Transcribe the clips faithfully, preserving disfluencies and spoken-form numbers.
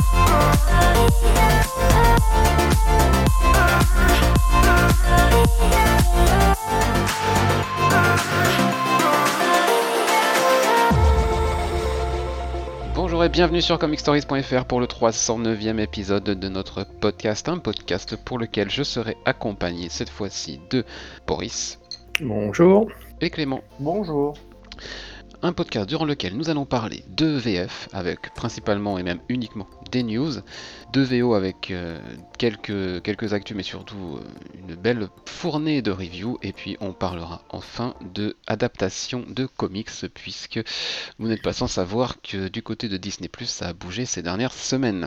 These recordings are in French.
Bonjour et bienvenue sur comic stories point f r pour le trois cent neuvième épisode de notre podcast, un podcast pour lequel je serai accompagné cette fois-ci de Boris. Bonjour. Et Clément. Bonjour. Un podcast durant lequel nous allons parler de V F avec principalement et même uniquement des news, de V O avec euh, quelques, quelques actus mais surtout euh, une belle fournée de reviews, et puis on parlera enfin de adaptation de comics puisque vous n'êtes pas sans savoir que du côté de Disney plus, ça a bougé ces dernières semaines.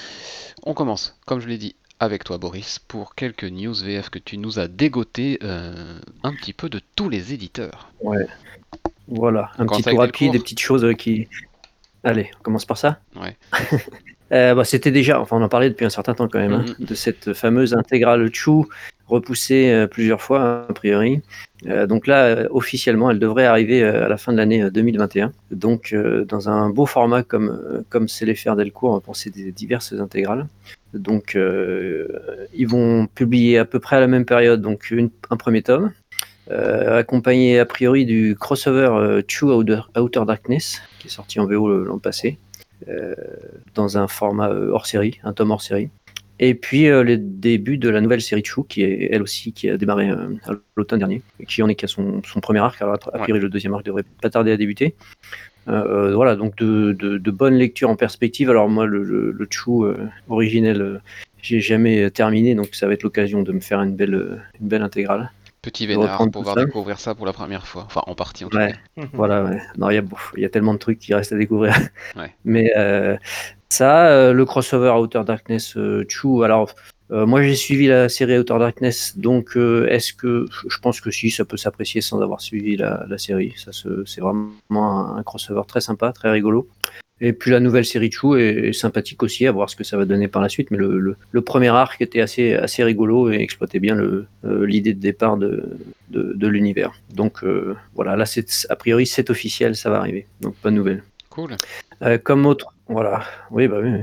On commence, comme je l'ai dit, avec toi Boris pour quelques news V F que tu nous as dégoté euh, un petit peu de tous les éditeurs. Ouais. Voilà, un petit tour rapide, des petites choses qui... Allez, on commence par ça. Ouais. euh, bah, c'était déjà, enfin on en parlait depuis un certain temps quand même, mm-hmm. hein, de cette fameuse intégrale Chew, repoussée euh, plusieurs fois a priori. Euh, donc là, euh, officiellement, elle devrait arriver euh, à la fin de l'année euh, deux mille vingt et un. Donc euh, dans un beau format comme, euh, comme c'est les faire Delcourt pour ces diverses intégrales. Donc euh, ils vont publier à peu près à la même période donc une, un premier tome. Euh, accompagné a priori du crossover euh, Chew Outer, Outer Darkness qui est sorti en V O l'an passé euh, dans un format euh, hors série, un tome hors série, et puis euh, le début de la nouvelle série Chew qui est elle aussi qui a démarré euh, à l'automne dernier et qui en est qu'à son, son premier arc. Alors a priori ouais. Le deuxième arc devrait pas tarder à débuter. Euh, voilà, donc de, de, de bonnes lectures en perspective. Alors moi le, le, le Chew euh, originel euh, j'ai jamais terminé, donc ça va être l'occasion de me faire une belle, une belle intégrale. Petit vénard pour pouvoir ça. découvrir ça pour la première fois, enfin en partie en tout ouais, cas. Voilà, ouais. Non, il y a il y a tellement de trucs qui restent à découvrir. Ouais. Mais euh, ça, euh, le crossover Outer Darkness euh, Chew. Alors euh, moi j'ai suivi la série Outer Darkness, donc euh, est-ce que je pense que si ça peut s'apprécier sans avoir suivi la, la série. Ça se, c'est vraiment un, un crossover très sympa, très rigolo. Et puis la nouvelle série Chew est, est sympathique aussi, à voir ce que ça va donner par la suite. Mais le, le, le premier arc était assez, assez rigolo et exploitait bien le, euh, l'idée de départ de, de, de l'univers. Donc euh, voilà, là c'est, a priori c'est officiel, ça va arriver. Donc bonne nouvelle. Cool. Euh, comme autre, voilà, oui bah oui. oui.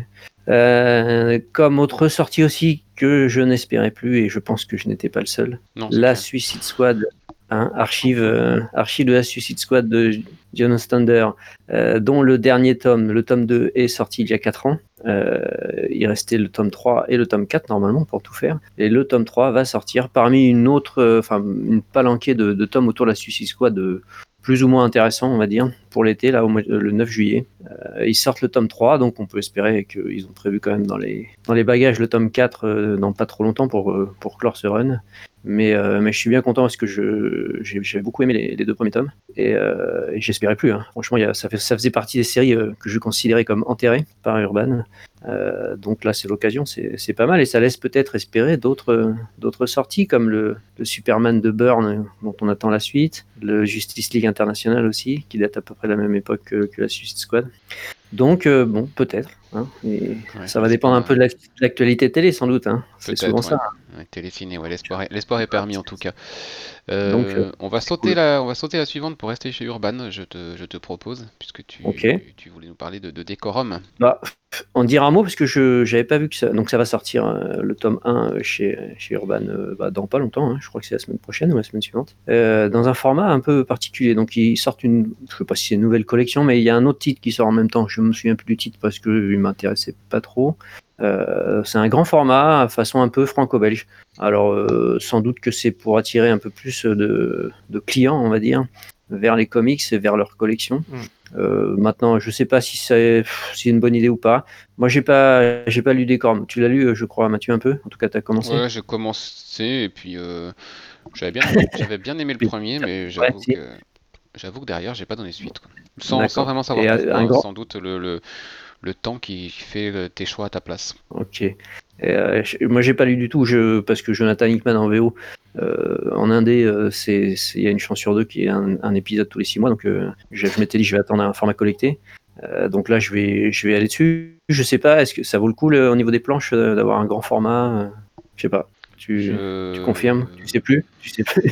Euh, comme autre sortie aussi que je n'espérais plus et je pense que je n'étais pas le seul. Non, la clair. Suicide Squad. Hein, archive, euh, archive de la Suicide Squad de John Ostrander, euh, dont le dernier tome, le tome deux, est sorti il y a quatre ans. Euh, il restait le tome trois et le tome quatre normalement pour tout faire. Et le tome trois va sortir parmi une autre, enfin euh, une palanquée de, de tomes autour de la Suicide Squad, de plus ou moins intéressant, on va dire, pour l'été, là, au mois, le neuf juillet. Euh, ils sortent le tome trois, donc on peut espérer qu'ils ont prévu quand même dans les, dans les bagages le tome quatre euh, dans pas trop longtemps pour, euh, pour clore ce run. Mais, euh, mais je suis bien content parce que je, j'ai, j'avais beaucoup aimé les, les deux premiers tomes et, euh, et j'espérais plus. Hein. Franchement, il y a, ça, fait, ça faisait partie des séries euh, que je considérais comme enterrées par Urban. Euh, donc là, c'est l'occasion, c'est, c'est pas mal et ça laisse peut-être espérer d'autres, d'autres sorties comme le, le Superman de Byrne dont on attend la suite, le Justice League International aussi qui date à peu près de la même époque que, que la Suicide Squad. Donc euh, bon, peut-être. Hein, et ouais, ça va dépendre un peu de, la, de l'actualité télé sans doute. Hein. C'est souvent ouais. ça. Ouais, téléciné, ouais, l'espoir, est, l'espoir est permis en tout cas. Euh, Donc, euh, on va sauter cool. la, on va sauter la suivante pour rester chez Urban. Je te, je te propose, puisque tu, okay. tu voulais nous parler de, de Décorum. Bah, en dire un mot parce que je j'avais pas vu que ça. Donc ça va sortir euh, le tome un chez chez Urban euh, bah, dans pas longtemps. Hein. Je crois que c'est la semaine prochaine ou la semaine suivante. Euh, dans un format un peu particulier. Donc ils sortent une, je sais pas si c'est une nouvelle collection, mais il y a un autre titre qui sort en même temps. Je me souviens plus du titre parce que il m'intéressait pas trop. Euh, c'est un grand format, façon un peu franco-belge. Alors, euh, sans doute que c'est pour attirer un peu plus de, de clients, on va dire, vers les comics et vers leur collection. Mm. Euh, maintenant, je sais pas si c'est, si c'est une bonne idée ou pas. Moi, j'ai pas, j'ai pas lu Décorum. Tu l'as lu, je crois, Mathieu, un peu. En tout cas, t'as commencé. Ouais, j'ai commencé et puis euh, j'avais bien, j'avais bien aimé le premier, mais j'avoue ouais, si. que, j'avoue que derrière, j'ai pas donné suite. Quoi. Sans, sans vraiment savoir et pourquoi. Grand... Sans doute le, le le temps qui fait tes choix à ta place. Ok. Et euh, je, moi, j'ai pas lu du tout, je, parce que Jonathan Hickman en V O, euh, en indé, euh, c'est, il y a une chance sur deux qu'il y ait un, un épisode tous les six mois, donc euh, je, je m'étais dit, je vais attendre un format collecté. Euh, donc là, je vais, je vais aller dessus. Je sais pas, est-ce que ça vaut le coup le, au niveau des planches d'avoir un grand format euh, Je sais pas. Tu, je... tu confirmes Tu sais plus Tu sais plus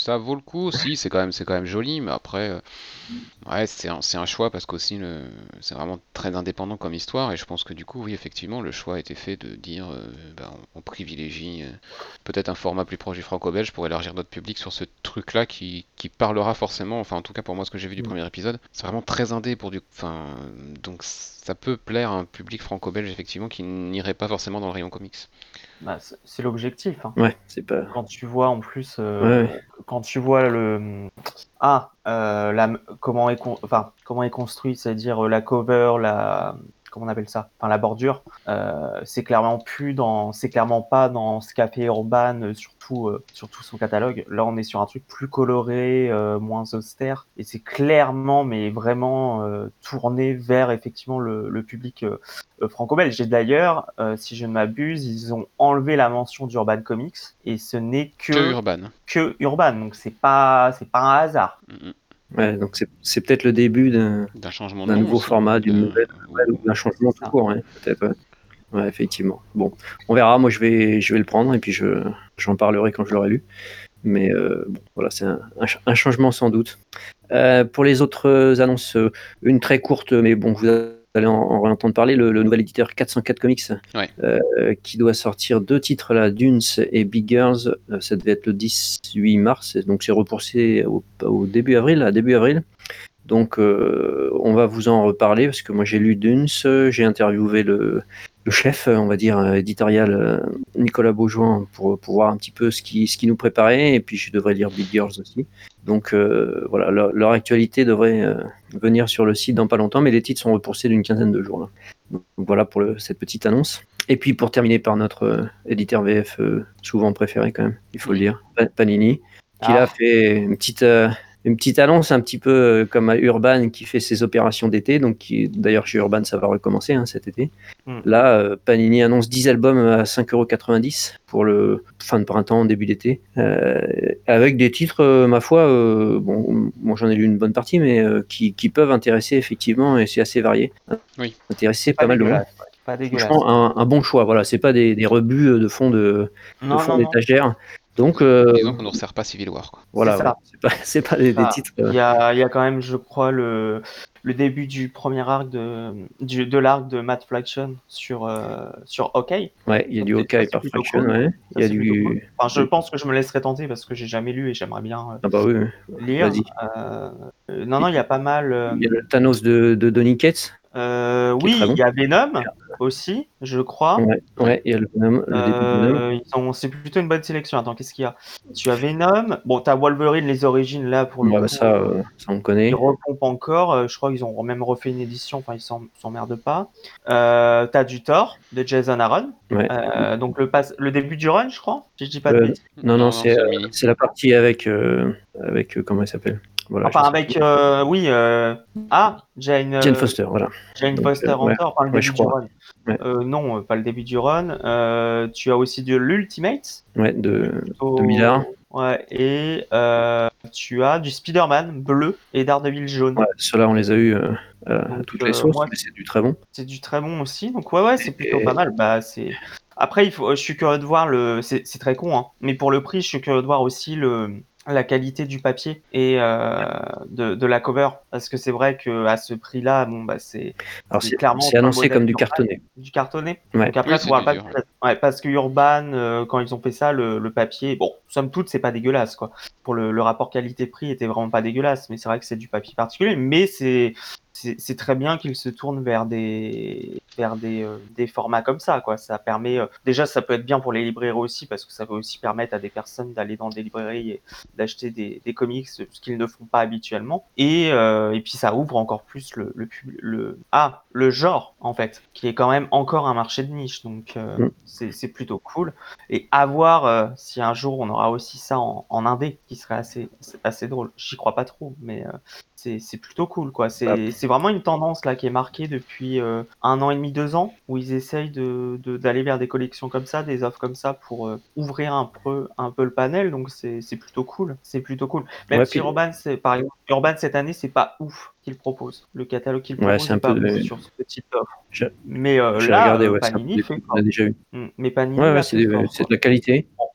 ça vaut le coup aussi, c'est quand même, c'est quand même joli, mais après, euh, ouais, c'est un, c'est un choix parce qu'aussi le, c'est vraiment très indépendant comme histoire, et je pense que du coup, oui, effectivement, le choix a été fait de dire, euh, ben, on, on privilégie euh, peut-être un format plus proche du franco-belge pour élargir notre public sur ce truc-là qui, qui parlera forcément, enfin, en tout cas pour moi, ce que j'ai vu du Mm. premier épisode, c'est vraiment très indé pour du, enfin, donc ça peut plaire à un public franco-belge effectivement qui n'irait pas forcément dans le rayon comics. Bah, c'est c'est l'objectif. Hein. Ouais, c'est pas. Quand tu vois en plus, Ouais, euh, ouais. quand tu vois le ah euh, la comment est con- enfin comment est construit, c'est-à-dire euh, la cover, la comment on appelle ça, enfin la bordure, euh, c'est clairement plus dans, c'est clairement pas dans ce qu'a fait Urban, euh, surtout euh, surtout son catalogue. Là, on est sur un truc plus coloré, euh, moins austère, et c'est clairement, mais vraiment euh, tourné vers effectivement le, le public euh, euh, franco-belge. Et d'ailleurs, euh, si je ne m'abuse, ils ont enlevé la mention d'Urban Comics, et ce n'est Que que Urban. que Urban, donc c'est pas c'est pas un hasard. Mm-mm. Ouais, donc c'est, c'est peut-être le début d'un, D'un changement de d'un nom nouveau aussi. format, d'une de- nouvelle, nouvelle ou ou- d'un changement C'est tout ça. court, ouais, peut-être. Ouais. Ouais, effectivement. Bon, on verra. Moi, je vais, je vais le prendre et puis je, j'en parlerai quand je l'aurai lu. Mais euh, bon, voilà, c'est un, un ch- un changement sans doute. Euh, pour les autres annonces, euh, une très courte, mais bon, vous allez en, en entendre parler, le, le nouvel éditeur quatre cent quatre Comics, Ouais. euh, qui doit sortir deux titres là, Dunes et Big Girls. Euh, ça devait être le dix-huit mars, et donc c'est repoussé au, au début avril, à début avril. Donc, euh, on va vous en reparler parce que moi j'ai lu Dunes, j'ai interviewé le, le chef, on va dire, euh, éditorial, euh, Nicolas Beaujoin, pour, pour voir un petit peu ce qui, ce qui nous préparait, et puis je devrais lire Big Girls aussi. Donc euh, voilà, leur, leur actualité devrait euh, venir sur le site dans pas longtemps, mais les titres sont repoussés d'une quinzaine de jours. Là. Donc voilà pour le, cette petite annonce. Et puis pour terminer par notre euh, éditeur V F, euh, souvent préféré quand même, il faut Oui. le dire, Pa- Panini, qui Ah. là fait une petite... euh, une petite annonce un petit peu euh, comme à Urban qui fait ses opérations d'été, donc qui, d'ailleurs chez Urban ça va recommencer hein, cet été. Mm. Là, euh, Panini annonce dix albums à cinq euros quatre-vingt-dix pour le fin de printemps, début d'été, euh, avec des titres, euh, ma foi, euh, bon, moi j'en ai lu une bonne partie, mais euh, qui, qui peuvent intéresser effectivement, et c'est assez varié. Oui. Intéresser Pas pas mal de monde. dégueulasse. ouais. Pas dégueulasse. Franchement, un, un bon choix. Voilà, c'est pas des, des rebuts de fond de, de Non, fond non, non. d'étagère. Donc euh, Disons qu'on ne resserre pas Civil War. Quoi. voilà, C'est ça. voilà. c'est pas, c'est pas des, des Ah, titres. euh, Il y a, il y a quand même, je crois, le, le début du premier arc de, du, de l'arc de Matt Fraction sur, euh, sur Hawkeye. Ouais, il y a Ça, du c'est- Hawkeye ça, c'est par plutôt Fraction, cool. ouais. Ça, Il y a c'est plutôt cool. du. Enfin, je pense que je me laisserai tenter parce que j'ai jamais lu et j'aimerais bien euh, Ah bah oui, oui. lire. Vas-y. Euh, euh, non, non, il y a pas mal. euh, Il y a le Thanos de, de Donny Cates. euh, qui est oui, très bon. il y a Venom aussi, je crois. Ouais, ouais, il y a le, Venom, le début de Venom. Euh, ils ont- c'est plutôt une bonne sélection. Attends, qu'est-ce qu'il y a? Tu as Venom. Bon, tu as Wolverine, les origines, là, pour le Ouais, bah coup. ça, euh, euh, ça on connaît. Ils repompent encore. euh, je crois qu'ils ont même refait une édition. Enfin, ils s'en- s'emmerdent pas. Euh, T'as du Thor de Jason Aaron. Ouais. Euh, donc le, pass- le début du run, je crois. Si je dis pas de Euh, bêtises. non, non, c'est, le euh, mini. c'est la partie avec. euh, avec euh, comment elle s'appelle voilà, Enfin, je sais avec. plus. euh, oui. euh, Ah, Jane, Jane euh, Foster, voilà. Jane Donc, Foster euh, ouais. Hunter. Enfin, le Ouais, début je du crois. run. Ouais. Euh, non, euh, pas le début du run. Euh, tu as aussi de l'Ultimate. Ouais, de, Plutôt- de Millard. Ouais, et euh, tu as du Spider-Man bleu et Daredevil jaune. Ouais, ceux-là, on les a eu euh, à Donc, toutes les euh, sources, moi, mais c'est du très bon. C'est du très bon aussi. Donc ouais, ouais, c'est Et- plutôt et- pas mal. Bah, c'est... Après, il faut... je suis curieux de voir le... C'est, c'est très con, hein. Mais pour le prix, je suis curieux de voir aussi le... la qualité du papier et euh, de, de la cover. Parce que c'est vrai qu'à ce prix-là, bon, bah, c'est, Alors, c'est c'est, clairement c'est pas le annoncé modèle comme du Urban. cartonné. Du cartonné. Ouais. Donc après, Oui, faut c'est voir du le dur, papier. Ouais, parce que Urban, euh, quand ils ont fait ça, le, le papier, bon, somme toute, c'est pas dégueulasse, quoi. Pour le, le rapport qualité-prix était vraiment pas dégueulasse, mais c'est vrai que c'est du papier particulier. Mais c'est, c'est, c'est très bien qu'ils se tournent vers des, vers des, euh, des formats comme ça, quoi. Ça permet, euh, déjà, ça peut être bien pour les librairies aussi, parce que ça peut aussi permettre à des personnes d'aller dans des librairies et d'acheter des, des comics, ce qu'ils ne font pas habituellement. Et, euh, et puis ça ouvre encore plus le, le, pub- le, ah, le genre, en fait, qui est quand même encore un marché de niche. Donc, euh, Mm. c'est, c'est plutôt cool. Et à voir euh, si un jour on aura aussi ça en, en indé, qui serait assez, assez drôle. J'y crois pas trop, mais euh, c'est, c'est plutôt cool, quoi. C'est, Bah. c'est vraiment une tendance là qui est marquée depuis euh, un an et demi, deux ans, où ils essayent de, de, d'aller vers des collections comme ça, des offres comme ça, pour euh, ouvrir un peu, un peu le panel. Donc c'est, c'est plutôt cool. C'est plutôt cool. Même Ouais, si puis- Urban, c'est, par exemple, Urban cette année, c'est pas ouf qu'il propose. Le catalogue qu'il Ouais, propose c'est un est pas peu de- ouf sur ce type d'offre. J'ai, Mais euh, j'ai là, regardé, euh, ouais, c'est un peu Panini des fait trucs qu'on fort. a déjà eu. Mm. Mais Panini Ouais, là ouais, c'est, fait des- fort, c'est quoi. de la qualité. Bon, après,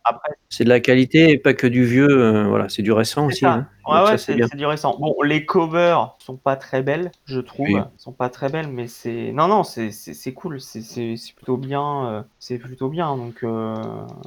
c'est de la qualité et pas que du vieux. euh, voilà, c'est du récent C'est aussi. ça. Hein. Ouais, Donc ouais, ça, c'est c'est bien. c'est du récent. Bon, les covers sont pas très belles, je trouve. Oui. Sont pas très belles, mais c'est non, non, c'est c'est c'est cool. C'est c'est c'est plutôt bien. euh, C'est plutôt bien. Donc, euh,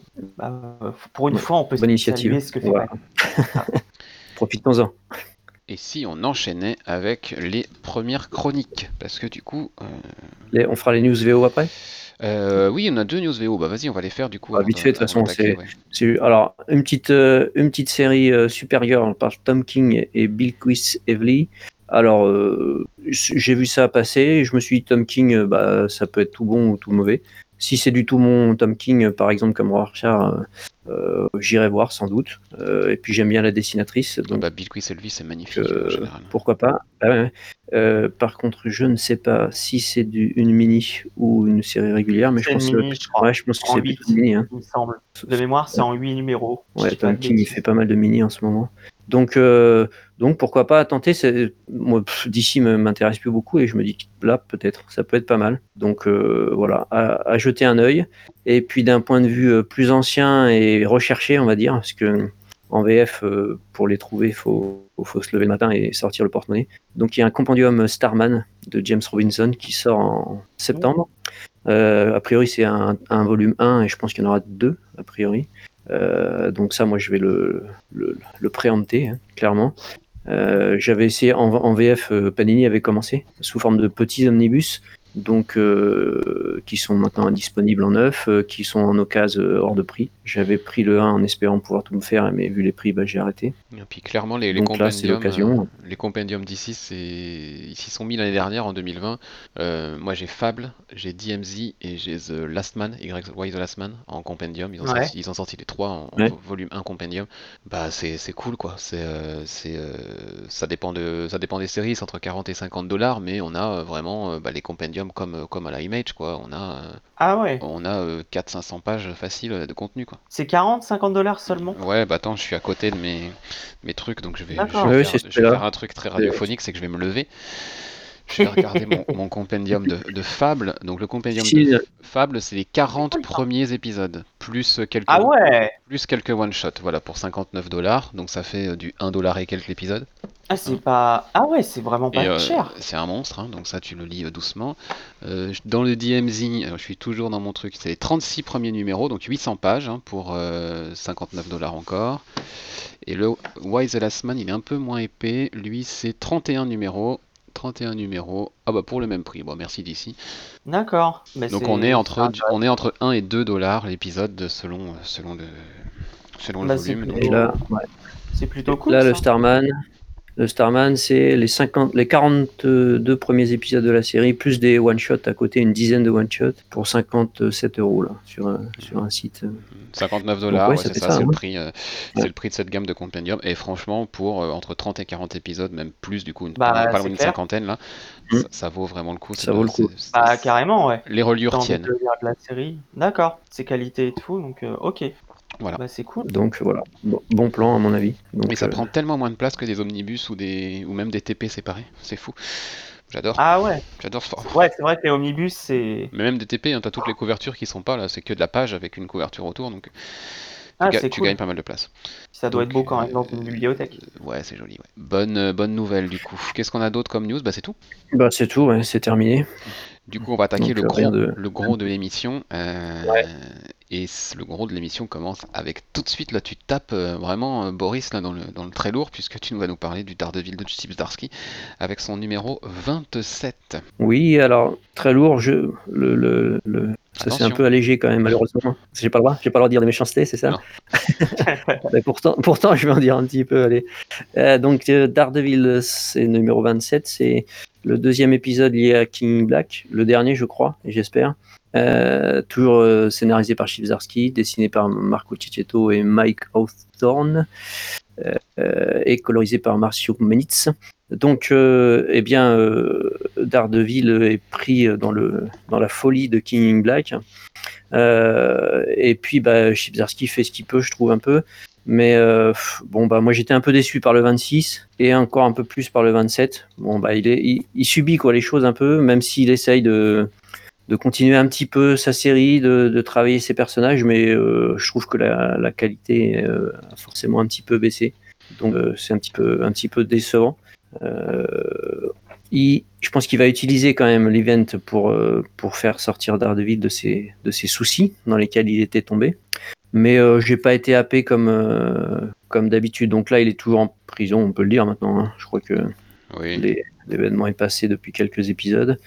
bah, euh, pour une Ouais, fois, on peut bonne initiative. saluer ce que fait On va- Panini. Profitons-en. Et si on enchaînait avec les premières chroniques? Parce que du coup, euh, Les- on fera les news V O après. euh, oui, on a deux news V O. Bah vas-y, on va les faire du coup Bah, avant vite de- fait, de toute avant façon, d'attaquer. c'est, Ouais. c'est alors une petite, euh, une petite série euh, Supergirl par Tom King et Bill Evely. Alors, euh, j'ai vu ça passer et je me suis dit, Tom King, euh, bah, ça peut être tout bon ou tout mauvais. Si c'est du tout mon Tom King, euh, par exemple, comme Rorschach, euh, euh, j'irai voir sans doute. Euh, et puis j'aime bien la dessinatrice, Ah donc bah, Bill Elvis, c'est magnifique euh, en général. pourquoi pas. Ah ouais, ouais. Euh, par contre, je ne sais pas si c'est du, une mini ou une série régulière, mais je C'est une pense, que- mini, je crois. ouais, je pense que En c'est huit, plutôt une mini. Hein. il me semble. De mémoire, c'est en huit numéros. Je Ouais, dis pas Tom de King, il bêtises. fait pas mal de mini en ce moment. Donc, euh, donc pourquoi pas tenter. c'est- Moi, pff, d'ici me- m'intéresse plus beaucoup et je me dis que là, peut-être, ça peut être pas mal. Donc euh, voilà, à, à jeter un œil. Et puis d'un point de vue euh, plus ancien et recherché, on va dire, parce que en V F, euh, pour les trouver, il faut, faut se lever le matin et sortir le porte-monnaie. Donc il y a un compendium Starman de James Robinson qui sort en septembre. Euh, a priori, c'est un, un volume un et je pense qu'il y en aura deux, a priori. Euh, donc ça, moi, je vais le, le, le préempter, hein, clairement. Euh, j'avais essayé en, en V F, euh, Panini avait commencé sous forme de petits omnibus, donc euh, qui sont maintenant disponibles en neuf, euh, qui sont en occasion euh, hors de prix. J'avais pris le un en espérant pouvoir tout me faire, mais vu les prix, bah, j'ai arrêté. Et puis clairement, les, les Donc là, c'est compendiums, euh, l'occasion. les compendiums d'ici, c'est... ils s'y sont mis l'année dernière en deux mille vingt. Euh, moi j'ai Fable, j'ai D M Z et j'ai The Last Man, Y Y The Last Man en compendium. Ils ont, Ouais. sorti, ils ont sorti les trois en, en Ouais. vo- volume un compendium. Bah c'est c'est cool quoi. C'est, euh, c'est, euh, ça, dépend de, ça dépend des séries, c'est entre quarante et cinquante dollars, mais on a euh, vraiment euh, bah, les compendiums comme, euh, comme à la Image quoi. On a, euh, Ah ouais. on a euh, quatre cents à cinq cents pages faciles euh, de contenu quoi. C'est quarante, cinquante dollars seulement. Ouais, bah attends, je suis à côté de mes, mes trucs, donc je vais, je D'accord. vais Oui, faire, c'est je vais celui-là. faire un truc très radiophonique, c'est que je vais me lever. Je vais regarder mon, mon compendium de, de Fable. Donc le compendium de Si, F- Fable, c'est les quarante premiers épisodes, plus quelques, Ah ouais. plus quelques one-shots, voilà, pour cinquante-neuf dollars. Donc ça fait euh, du un dollar et quelques l'épisode. Ah c'est pas. Ah ouais, c'est vraiment Et pas euh, cher. c'est un monstre, hein, donc ça tu le lis euh, doucement. Euh, dans le D M Z, euh, je suis toujours dans mon truc, c'est les trente-six premiers numéros, donc huit cents pages hein, pour euh, cinquante-neuf dollars encore. Et le Why the Last Man, il est un peu moins épais, lui c'est trente et un numéros. trente et un numéros, ah bah pour le même prix, bon merci d'ici. D'accord. Mais Donc c'est on est c'est entre, intéressant. on est entre un et deux dollars l'épisode selon, selon le, selon le Bah, c'est volume. plutôt- Donc, et là, ouais. C'est plutôt cool. Là, le ça. Starman, le Starman, c'est les cinquante, les quarante-deux premiers épisodes de la série, plus des one-shots à côté, une dizaine de one-shots pour cinquante-sept euros là, sur un, sur un site. cinquante-neuf Donc dollars, ouais, ouais, ça c'est fait ça, ça, c'est hein. le prix, euh, c'est Ouais. le prix de cette gamme de compendium. Et franchement, pour euh, entre trente et quarante épisodes, même plus du coup, une, Bah, pas, pas loin c'est d'une clair. cinquantaine là, Mm. ça, ça vaut vraiment le coup. c'est Ça de- vaut le coup. c'est- Bah c'est- carrément ouais. Les reliures T'as envie tiennent. de lire de la série. D'accord. C'est qualité et tout, donc euh, ok. Voilà. Bah c'est cool. Donc voilà, bon, bon plan à mon avis. Donc, Et ça euh, prend tellement moins de place que des omnibus ou, des, ou même des T P séparés. C'est fou. J'adore. Ah ouais. J'adore ce format. Ouais, c'est vrai que les omnibus c'est. Mais même des T P, hein, t'as toutes les couvertures qui sont pas là, c'est que de la page avec une couverture autour, donc tu, Ah ga- c'est tu cool. gagnes pas mal de place. Ça doit Donc, être beau quand même dans euh, une bibliothèque. Ouais, c'est joli. Ouais. Bonne, euh, bonne nouvelle du coup. Qu'est-ce qu'on a d'autre comme news? Bah c'est tout. bah, c'est tout, ouais, c'est terminé. Du coup, on va attaquer Donc, le euh, rien gros, de- le gros de l'émission. euh, Ouais. Et c- le gros de l'émission commence avec tout de suite, là tu tapes euh, vraiment euh, Boris là, dans, le, dans le très lourd, puisque tu vas nous parler du Daredevil de Chip Zdarsky avec son numéro vingt-sept. Oui, alors très lourd, je le, le, le- ça c'est un Attention. peu allégé quand même malheureusement. J'ai pas le droit, j'ai pas le droit de dire des méchancetés, c'est ça? Non. Mais pourtant, pourtant, je vais en dire un petit peu. Allez. Euh, donc euh, Daredevil, c'est numéro vingt-sept, c'est le deuxième épisode lié à King Black, le dernier je crois, et j'espère. Euh, toujours euh, scénarisé par Chip Zdarsky, dessiné par Marco Cicchetto et Mike Hawthorne, euh, euh, et colorisé par Marcio Menitz. Donc, euh, eh bien, euh, Daredevil est pris dans, le, dans la folie de King Black. Euh, et puis, bah, Chip Zdarsky fait ce qu'il peut, je trouve un peu. Mais euh, bon, bah, moi j'étais un peu déçu par le vingt-six et encore un peu plus par le vingt-sept. Bon, bah, il, est, il, il subit quoi, les choses un peu, même s'il essaye de, de continuer un petit peu sa série, de, de travailler ses personnages, mais euh, je trouve que la, la qualité euh, a forcément un petit peu baissé. Donc euh, c'est un petit peu, un petit peu décevant. Euh, il, je pense qu'il va utiliser quand même l'event pour, euh, pour faire sortir Daredevil de ses, de ses soucis dans lesquels il était tombé. Mais euh, j'ai pas été happé comme, euh, comme d'habitude. Donc là, il est toujours en prison, on peut le dire maintenant. Hein. Je crois que Oui. les, l'événement est passé depuis quelques épisodes.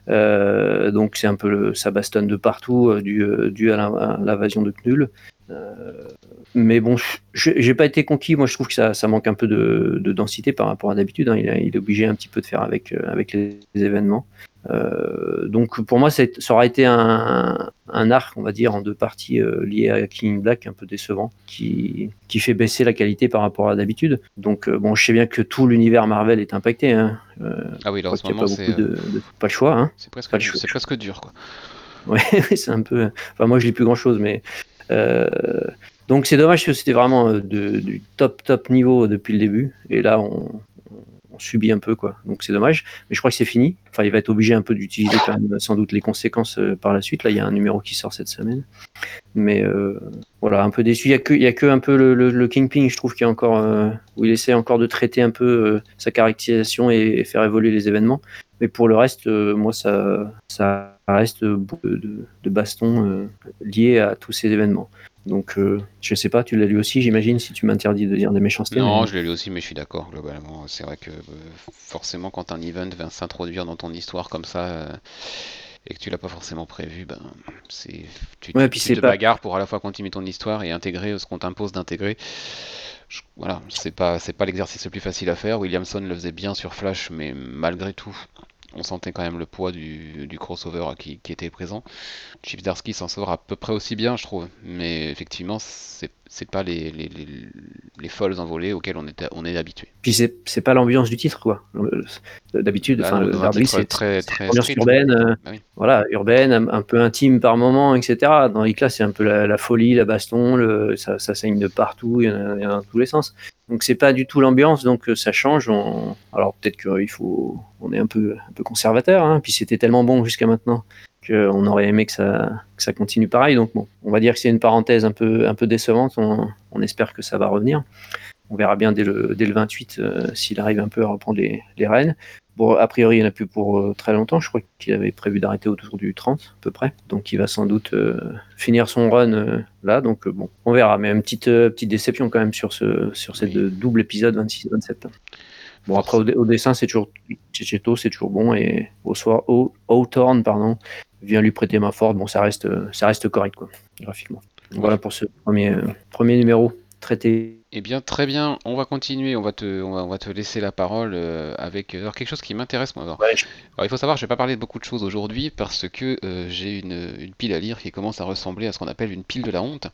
Euh, donc c'est un peu le, ça bastonne de partout, euh, dû, euh, dû à, la, à l'invasion de Knull. Euh, mais bon, je, j'ai pas été conquis. Moi, je trouve que ça, ça manque un peu de, de densité par rapport à d'habitude. Hein. Il, a, il est obligé un petit peu de faire avec, euh, avec les, les événements. Euh, donc pour moi, ça aura été un, un arc, on va dire, en deux parties euh, lié à King in Black, un peu décevant, qui, qui fait baisser la qualité par rapport à d'habitude. Donc euh, bon, je sais bien que tout l'univers Marvel est impacté. Hein. Euh, ah oui, là en ce moment, pas, c'est, de, de, pas le choix. Hein. C'est, presque, pas dur, c'est presque dur, quoi. Ouais, c'est un peu. Enfin, moi, je lis plus grand chose, mais. Euh... Donc, c'est dommage que c'était vraiment de, du top, top niveau depuis le début. Et là, on, on subit un peu, quoi. Donc, c'est dommage. Mais je crois que c'est fini. Enfin, il va être obligé un peu d'utiliser quand même, sans doute, les conséquences euh, par la suite. Là, il y a un numéro qui sort cette semaine. Mais euh, voilà, un peu déçu. Il n'y a, que, il y a que un peu le, le, le Kingpin, je trouve, qui est encore, euh, où il essaie encore de traiter un peu euh, sa caractérisation et, et faire évoluer les événements. Mais pour le reste, euh, moi, ça, ça reste beaucoup de, de, de bastons euh, liés à tous ces événements. Donc, euh, je sais pas, tu l'as lu aussi, j'imagine, si tu m'interdis de dire des méchancetés. Non, mais... je l'ai lu aussi, mais je suis d'accord, globalement. C'est vrai que euh, forcément, quand un event vient s'introduire dans ton histoire comme ça, euh, et que tu l'as pas forcément prévu, ben, c'est, tu, ouais, tu, puis tu c'est te pas... bagarres pour à la fois continuer ton histoire et intégrer ce qu'on t'impose d'intégrer. Je, voilà, c'est pas, c'est pas l'exercice le plus facile à faire. Williamson le faisait bien sur Flash, mais malgré tout, on sentait quand même le poids du, du crossover qui, qui était présent. Chip Zdarsky s'en sort à peu près aussi bien, je trouve. Mais effectivement, c'est, c'est pas les, les, les, les folles envolées auxquelles on est, on est habitué. Puis c'est, c'est pas l'ambiance du titre, quoi. D'habitude, enfin, bah, Daredevil, c'est, très, c'est très l'ambiance street. urbaine, euh, Bah oui. voilà, urbaine, un, un peu intime par moment, et cetera. Dans Rick, là, c'est un peu la, la folie, la baston, le, ça, ça saigne de partout, il y, en a, il y en a dans tous les sens. Donc c'est pas du tout l'ambiance, donc ça change. On... Alors peut-être qu'il faut, on est un peu, un peu conservateur, hein, puis c'était tellement bon jusqu'à maintenant qu'on aurait aimé que ça, que ça continue pareil. Donc bon, on va dire que c'est une parenthèse un peu, un peu décevante. On, on espère que ça va revenir. On verra bien dès le, dès le vingt-huit euh, s'il arrive un peu à reprendre les, les rênes. Bon, a priori, il n'y en a plus pour euh, très longtemps. Je crois qu'il avait prévu d'arrêter autour du trente, à peu près. Donc, il va sans doute euh, finir son run euh, là. Donc, euh, bon, on verra. Mais une petite, euh, petite déception quand même sur ce sur cette oui. double épisode vingt-six vingt-sept. Bon, après, au, au dessin, c'est toujours Checheto, c'est toujours bon. Et au soir, au Hawthorne, pardon, vient lui prêter main forte. Bon, ça reste, ça reste correct, quoi, graphiquement. Donc, ouais. Voilà pour ce premier, euh, premier numéro traité. Eh bien, très bien, on va continuer, on va te, on va, on va te laisser la parole euh, avec alors, quelque chose qui m'intéresse. Moi. Alors, ouais. alors, il faut savoir, je ne vais pas parler de beaucoup de choses aujourd'hui parce que euh, j'ai une, une pile à lire qui commence à ressembler à ce qu'on appelle une pile de la honte.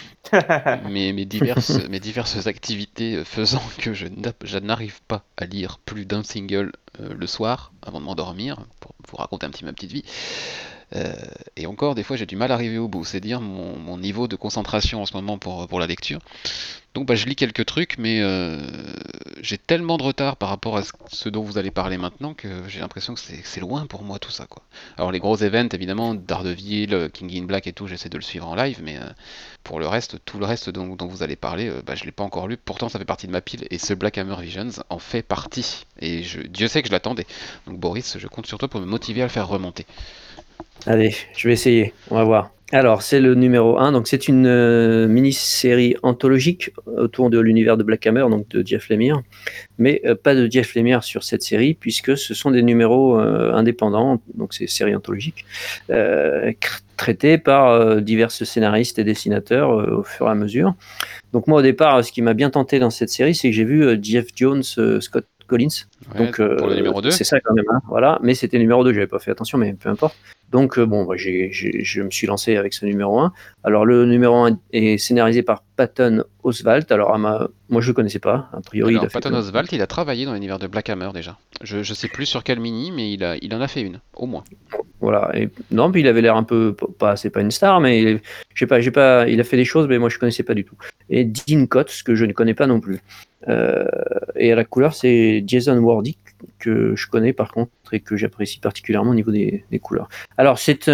mais, mes, diverses, mes diverses activités faisant que je, je n'arrive pas à lire plus d'un single euh, le soir avant de m'endormir, pour vous raconter un petit ma petite vie. Euh, et encore, des fois, j'ai du mal à arriver au bout. C'est dire mon, mon niveau de concentration en ce moment pour, pour la lecture. Donc, bah, je lis quelques trucs, mais euh, j'ai tellement de retard par rapport à ce dont vous allez parler maintenant que j'ai l'impression que c'est, c'est loin pour moi tout ça, quoi. Alors, les gros events, évidemment, Daredevil, King in Black et tout, j'essaie de le suivre en live, mais euh, pour le reste, tout le reste dont, dont vous allez parler, euh, bah, je l'ai pas encore lu. Pourtant, ça fait partie de ma pile, et ce Black Hammer Visions en fait partie. Et je, Dieu sait que je l'attendais. Donc, Boris, je compte sur toi pour me motiver à le faire remonter. Allez, je vais essayer, on va voir. Alors, c'est le numéro un, donc c'est une euh, mini-série anthologique autour de l'univers de Black Hammer, donc de Jeff Lemire, mais euh, pas de Jeff Lemire sur cette série, puisque ce sont des numéros euh, indépendants, donc c'est série anthologique, euh, traités par euh, divers scénaristes et dessinateurs euh, au fur et à mesure. Donc moi, au départ, ce qui m'a bien tenté dans cette série, c'est que j'ai vu euh, Jeff Jones, euh, Scott Collins. Ouais, donc, euh, pour le numéro deux. C'est ça quand même, hein, voilà. Mais c'était le numéro deux, j'avais pas fait attention, mais peu importe. Donc, euh, bon, bah, j'ai, j'ai, je me suis lancé avec ce numéro un. Alors, le numéro un est scénarisé par Patton Oswalt. Alors, à ma... moi, je le connaissais pas. A priori, Alors, il a Patton fait... Oswalt, il a travaillé dans l'univers de Black Hammer déjà. Je, je sais plus sur quel mini, mais il, a, il en a fait une, au moins. Voilà. Et, non, puis il avait l'air un peu, pas, c'est pas une star, mais il, je sais pas, j'ai pas, il a fait des choses, mais moi, je connaissais pas du tout. Et Dean Kotz, que je ne connais pas non plus. Euh, et à la couleur, c'est Jason Wardick, que je connais par contre et que j'apprécie particulièrement au niveau des, des couleurs. Alors c'est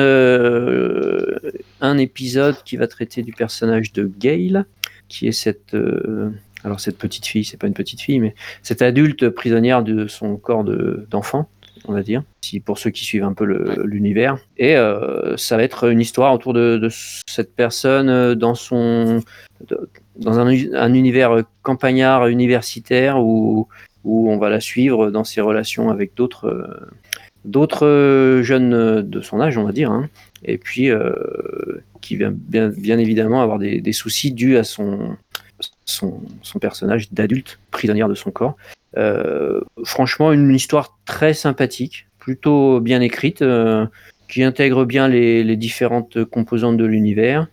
euh, un épisode qui va traiter du personnage de Gale, qui est cette euh, alors cette petite fille, c'est pas une petite fille, mais cette adulte prisonnière de son corps de, d'enfant, on va dire, si pour ceux qui suivent un peu le, l'univers. Et euh, ça va être une histoire autour de, de cette personne dans son de, dans un, un univers campagnard universitaire où où on va la suivre dans ses relations avec d'autres euh, d'autres jeunes de son âge, on va dire, hein, et puis euh, qui va bien, bien évidemment avoir des, des soucis dus à son, son, son personnage d'adulte, prisonnière de son corps. Euh, franchement, une histoire très sympathique, plutôt bien écrite, euh, qui intègre bien les, les différentes composantes de l'univers.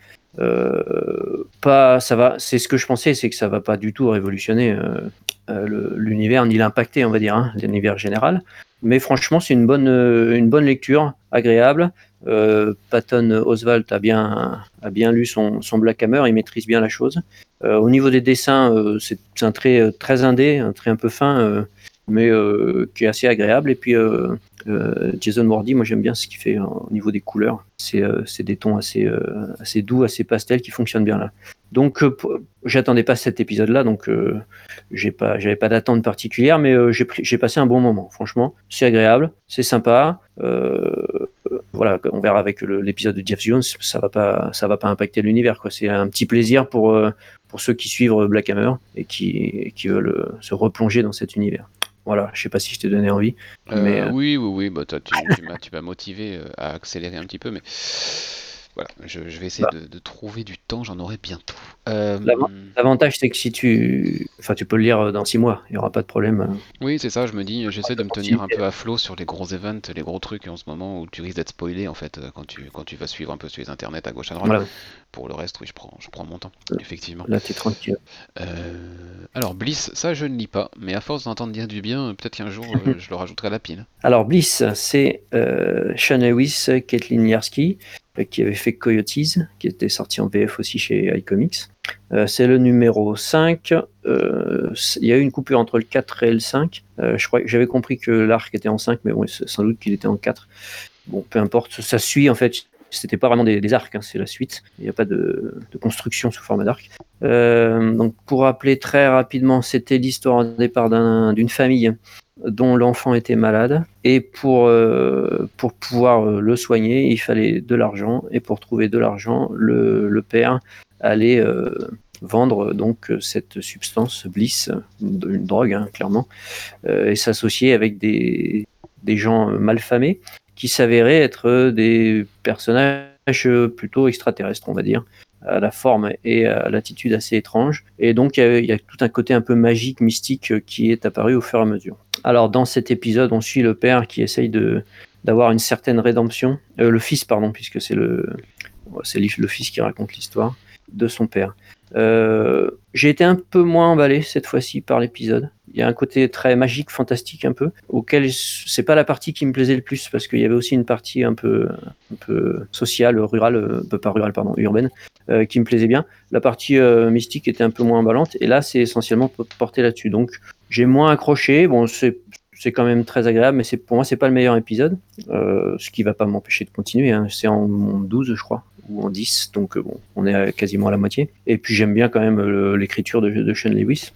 Euh, pas, ça va, c'est ce que je pensais, c'est que ça va pas du tout révolutionner euh, euh, le, l'univers ni l'impacter, on va dire, hein, l'univers général. Mais franchement, c'est une bonne, une bonne lecture, agréable. Euh, Patton Oswalt a bien, a bien lu son, son Black Hammer, il maîtrise bien la chose. Euh, au niveau des dessins, euh, c'est, c'est un trait très indé, un trait un peu fin, euh, mais euh, qui est assez agréable. Et puis euh, euh, Jason Wardy, moi j'aime bien ce qu'il fait euh, au niveau des couleurs. C'est, euh, c'est des tons assez, euh, assez doux, assez pastels qui fonctionnent bien là. Donc euh, j'attendais pas cet épisode-là, donc euh, j'ai pas, j'avais pas d'attente particulière, mais euh, j'ai, pris, j'ai passé un bon moment. Franchement, c'est agréable, c'est sympa. Euh, voilà, on verra avec le, l'épisode de Jeff Jones, ça va pas, ça va pas impacter l'univers, quoi. C'est un petit plaisir pour euh, pour ceux qui suivent Black Hammer et qui, et qui veulent euh, se replonger dans cet univers. Voilà, je sais pas si je t'ai donné envie. Euh, mais, euh... Oui, oui, oui, bah, toi, tu, tu, m'as, tu m'as motivé euh, à accélérer un petit peu, mais voilà, je, je vais essayer bah. de, de trouver du temps, j'en aurai bientôt. Euh... L'avantage, c'est que si tu... Enfin, tu peux le lire dans six mois, il n'y aura pas de problème. Oui, c'est ça, je me dis, j'essaie de me tenir un peu à flot sur les gros events, les gros trucs en ce moment où tu risques d'être spoilé, en fait, quand tu, quand tu vas suivre un peu sur les internets à gauche à droite. Voilà. Pour le reste, oui, je prends, je prends mon temps, effectivement. Là, t'es tranquille. Euh... Alors, Bliss, ça, je ne lis pas, mais à force d'entendre dire du bien, peut-être qu'un jour, euh, je le rajouterai à la pile. Alors, Bliss, c'est euh, Sean Lewis, Caitlin Yarsky, qui avait fait Coyotes, qui était sorti en V F aussi chez iComics. Euh, c'est le numéro cinq. Euh, il y a eu une coupure entre le quatre et le cinq. Euh, je crois que j'avais compris que l'arc était en cinq, mais bon, sans doute qu'il était en quatre. Bon, peu importe, ça suit en fait. C'était pas vraiment des, des arcs, hein, c'est la suite. Il n'y a pas de, de construction sous forme d'arc. Euh, donc, pour rappeler très rapidement, c'était l'histoire au départ d'un, d'une famille dont l'enfant était malade, et pour, euh, pour pouvoir euh, le soigner, il fallait de l'argent, et pour trouver de l'argent, le, le père allait euh, vendre donc cette substance Bliss, une drogue hein, clairement, euh, et s'associer avec des, des gens malfamés qui s'avéraient être des personnages plutôt extraterrestres, on va dire, à la forme et à l'attitude assez étrange. Et donc, il y, y a tout un côté un peu magique, mystique qui est apparu au fur et à mesure. Alors, dans cet épisode, on suit le père qui essaye de, d'avoir une certaine rédemption. Euh, le fils, pardon, puisque c'est le, c'est le fils qui raconte l'histoire de son père. Euh, j'ai été un peu moins emballé cette fois-ci par l'épisode. Il y a un côté très magique, fantastique un peu, auquel c'est pas la partie qui me plaisait le plus, parce qu'il y avait aussi une partie un peu, un peu sociale, rurale, euh, pas rurale, pardon, urbaine, euh, qui me plaisait bien. La partie euh, mystique était un peu moins emballante, et là c'est essentiellement porté là-dessus. Donc j'ai moins accroché. Bon, c'est c'est quand même très agréable, mais c'est, pour moi c'est pas le meilleur épisode, euh, ce qui va pas m'empêcher de continuer. Hein. C'est en douze, je crois, ou en dix, donc bon, on est à quasiment à la moitié. Et puis j'aime bien quand même le, l'écriture de, de Sean Lewis.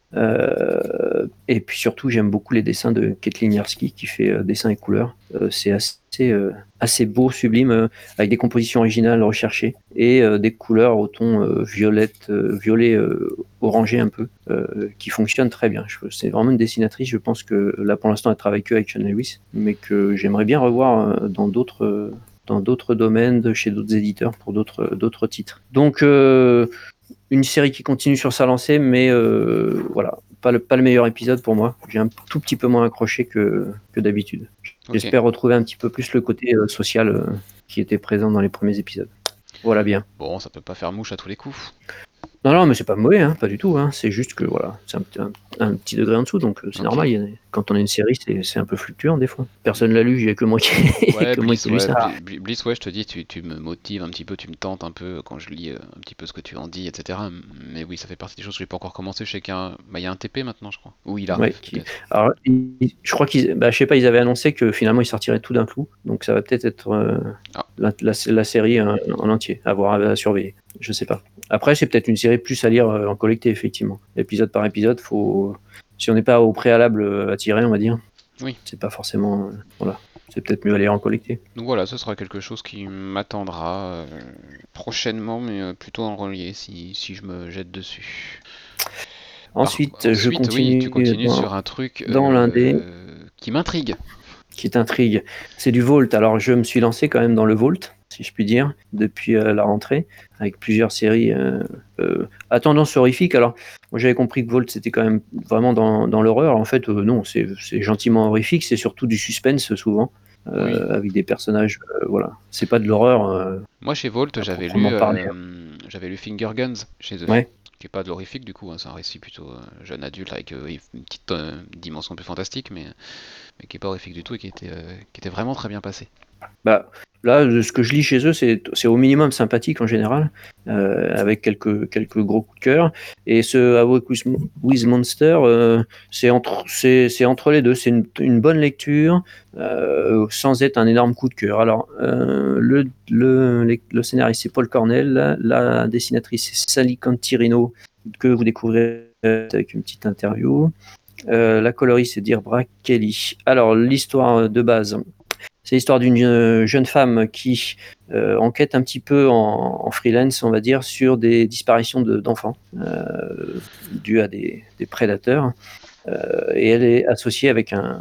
Euh, et puis surtout, j'aime beaucoup les dessins de Caitlin Yarsky qui fait euh, dessins et couleurs. Euh, c'est assez, euh, assez beau, sublime, euh, avec des compositions originales recherchées et euh, des couleurs au ton euh, violette, euh, violet, euh, orangé un peu, euh, qui fonctionnent très bien. Je, c'est vraiment une dessinatrice. Je pense que là, pour l'instant, elle travaille que avec Sean Lewis, mais que j'aimerais bien revoir euh, dans d'autres. Euh, dans d'autres domaines, de chez d'autres éditeurs pour d'autres, d'autres titres. Donc, euh, une série qui continue sur sa lancée, mais euh, voilà, pas le, pas le meilleur épisode pour moi. J'ai un tout petit peu moins accroché que, que d'habitude. Okay. J'espère retrouver un petit peu plus le côté euh, social euh, qui était présent dans les premiers épisodes. Voilà bien. Bon, ça peut pas faire mouche à tous les coups. Non, non, mais c'est pas mauvais, hein, pas du tout. Hein. C'est juste que voilà, c'est un, un, un petit degré en dessous, donc c'est okay. normal. Il y a, quand on a une série, c'est, c'est un peu fluctuant des fois. Personne l'a lu, il n'y a que moi qui, ouais, que Bliss, moi qui ouais, lu ça. Bliss, Bliss, ouais, je te dis, tu, tu me motives un petit peu, tu me tentes un peu quand je lis euh, un petit peu ce que tu en dis, et cetera. Mais oui, ça fait partie des choses que j'ai pas encore commencé. Je sais qu'il y a un, bah, il y a un T P maintenant, je crois. Où il arrive. Ouais, qui... Alors, il... je crois qu'ils, bah, je sais pas, ils avaient annoncé que finalement ils sortiraient tout d'un coup, donc ça va peut-être être euh, ah. la, la, la série en, en entier, à voir, à surveiller. Je sais pas. Après, c'est peut-être une série plus à lire en collecté, effectivement. Épisode par épisode, faut... si on n'est pas au préalable attiré, on va dire, oui. c'est pas forcément... Voilà. C'est peut-être mieux à lire en collecté. Donc voilà, ce sera quelque chose qui m'attendra euh, prochainement, mais euh, plutôt en relié, si, si je me jette dessus. Ensuite, Par... Ensuite je continue, oui, tu continues dans, sur un truc dans euh, l'indé qui m'intrigue. Qui t'intrigue. C'est du Vault. Alors, je me suis lancé quand même dans le Vault, si je puis dire, depuis euh, la rentrée, avec plusieurs séries euh, euh, à tendance horrifique. Alors, moi, j'avais compris que Vault, c'était quand même vraiment dans, dans l'horreur. En fait, euh, non, c'est, c'est gentiment horrifique. C'est surtout du suspense, souvent, euh, oui. avec des personnages. Euh, voilà. C'est pas de l'horreur. Euh, moi, chez Vault, j'avais lu, euh, j'avais lu Finger Guns chez eux. Ouais. Qui est pas de l'horrifique, du coup. Hein, c'est un récit plutôt euh, jeune adulte, avec euh, une petite euh, dimension un peu fantastique, mais... mais qui n'est pas horrifique du tout et qui était, euh, qui était vraiment très bien passé. Bah, là, ce que je lis chez eux, c'est, c'est au minimum sympathique en général, euh, avec quelques, quelques gros coups de cœur. Et ce Awake with, with Monster, euh, c'est, entre, c'est, c'est entre les deux. C'est une, une bonne lecture, euh, sans être un énorme coup de cœur. Alors, euh, le, le, le scénariste, c'est Paul Cornell. La, la dessinatrice, c'est Sally Cantirino, que vous découvrirez avec une petite interview. Euh, la coloriste, c'est Deirdre Kelly. Alors, l'histoire de base, c'est l'histoire d'une jeune femme qui euh, enquête un petit peu en, en freelance, on va dire, sur des disparitions de, d'enfants euh, dues à des, des prédateurs. Euh, et elle est associée avec un,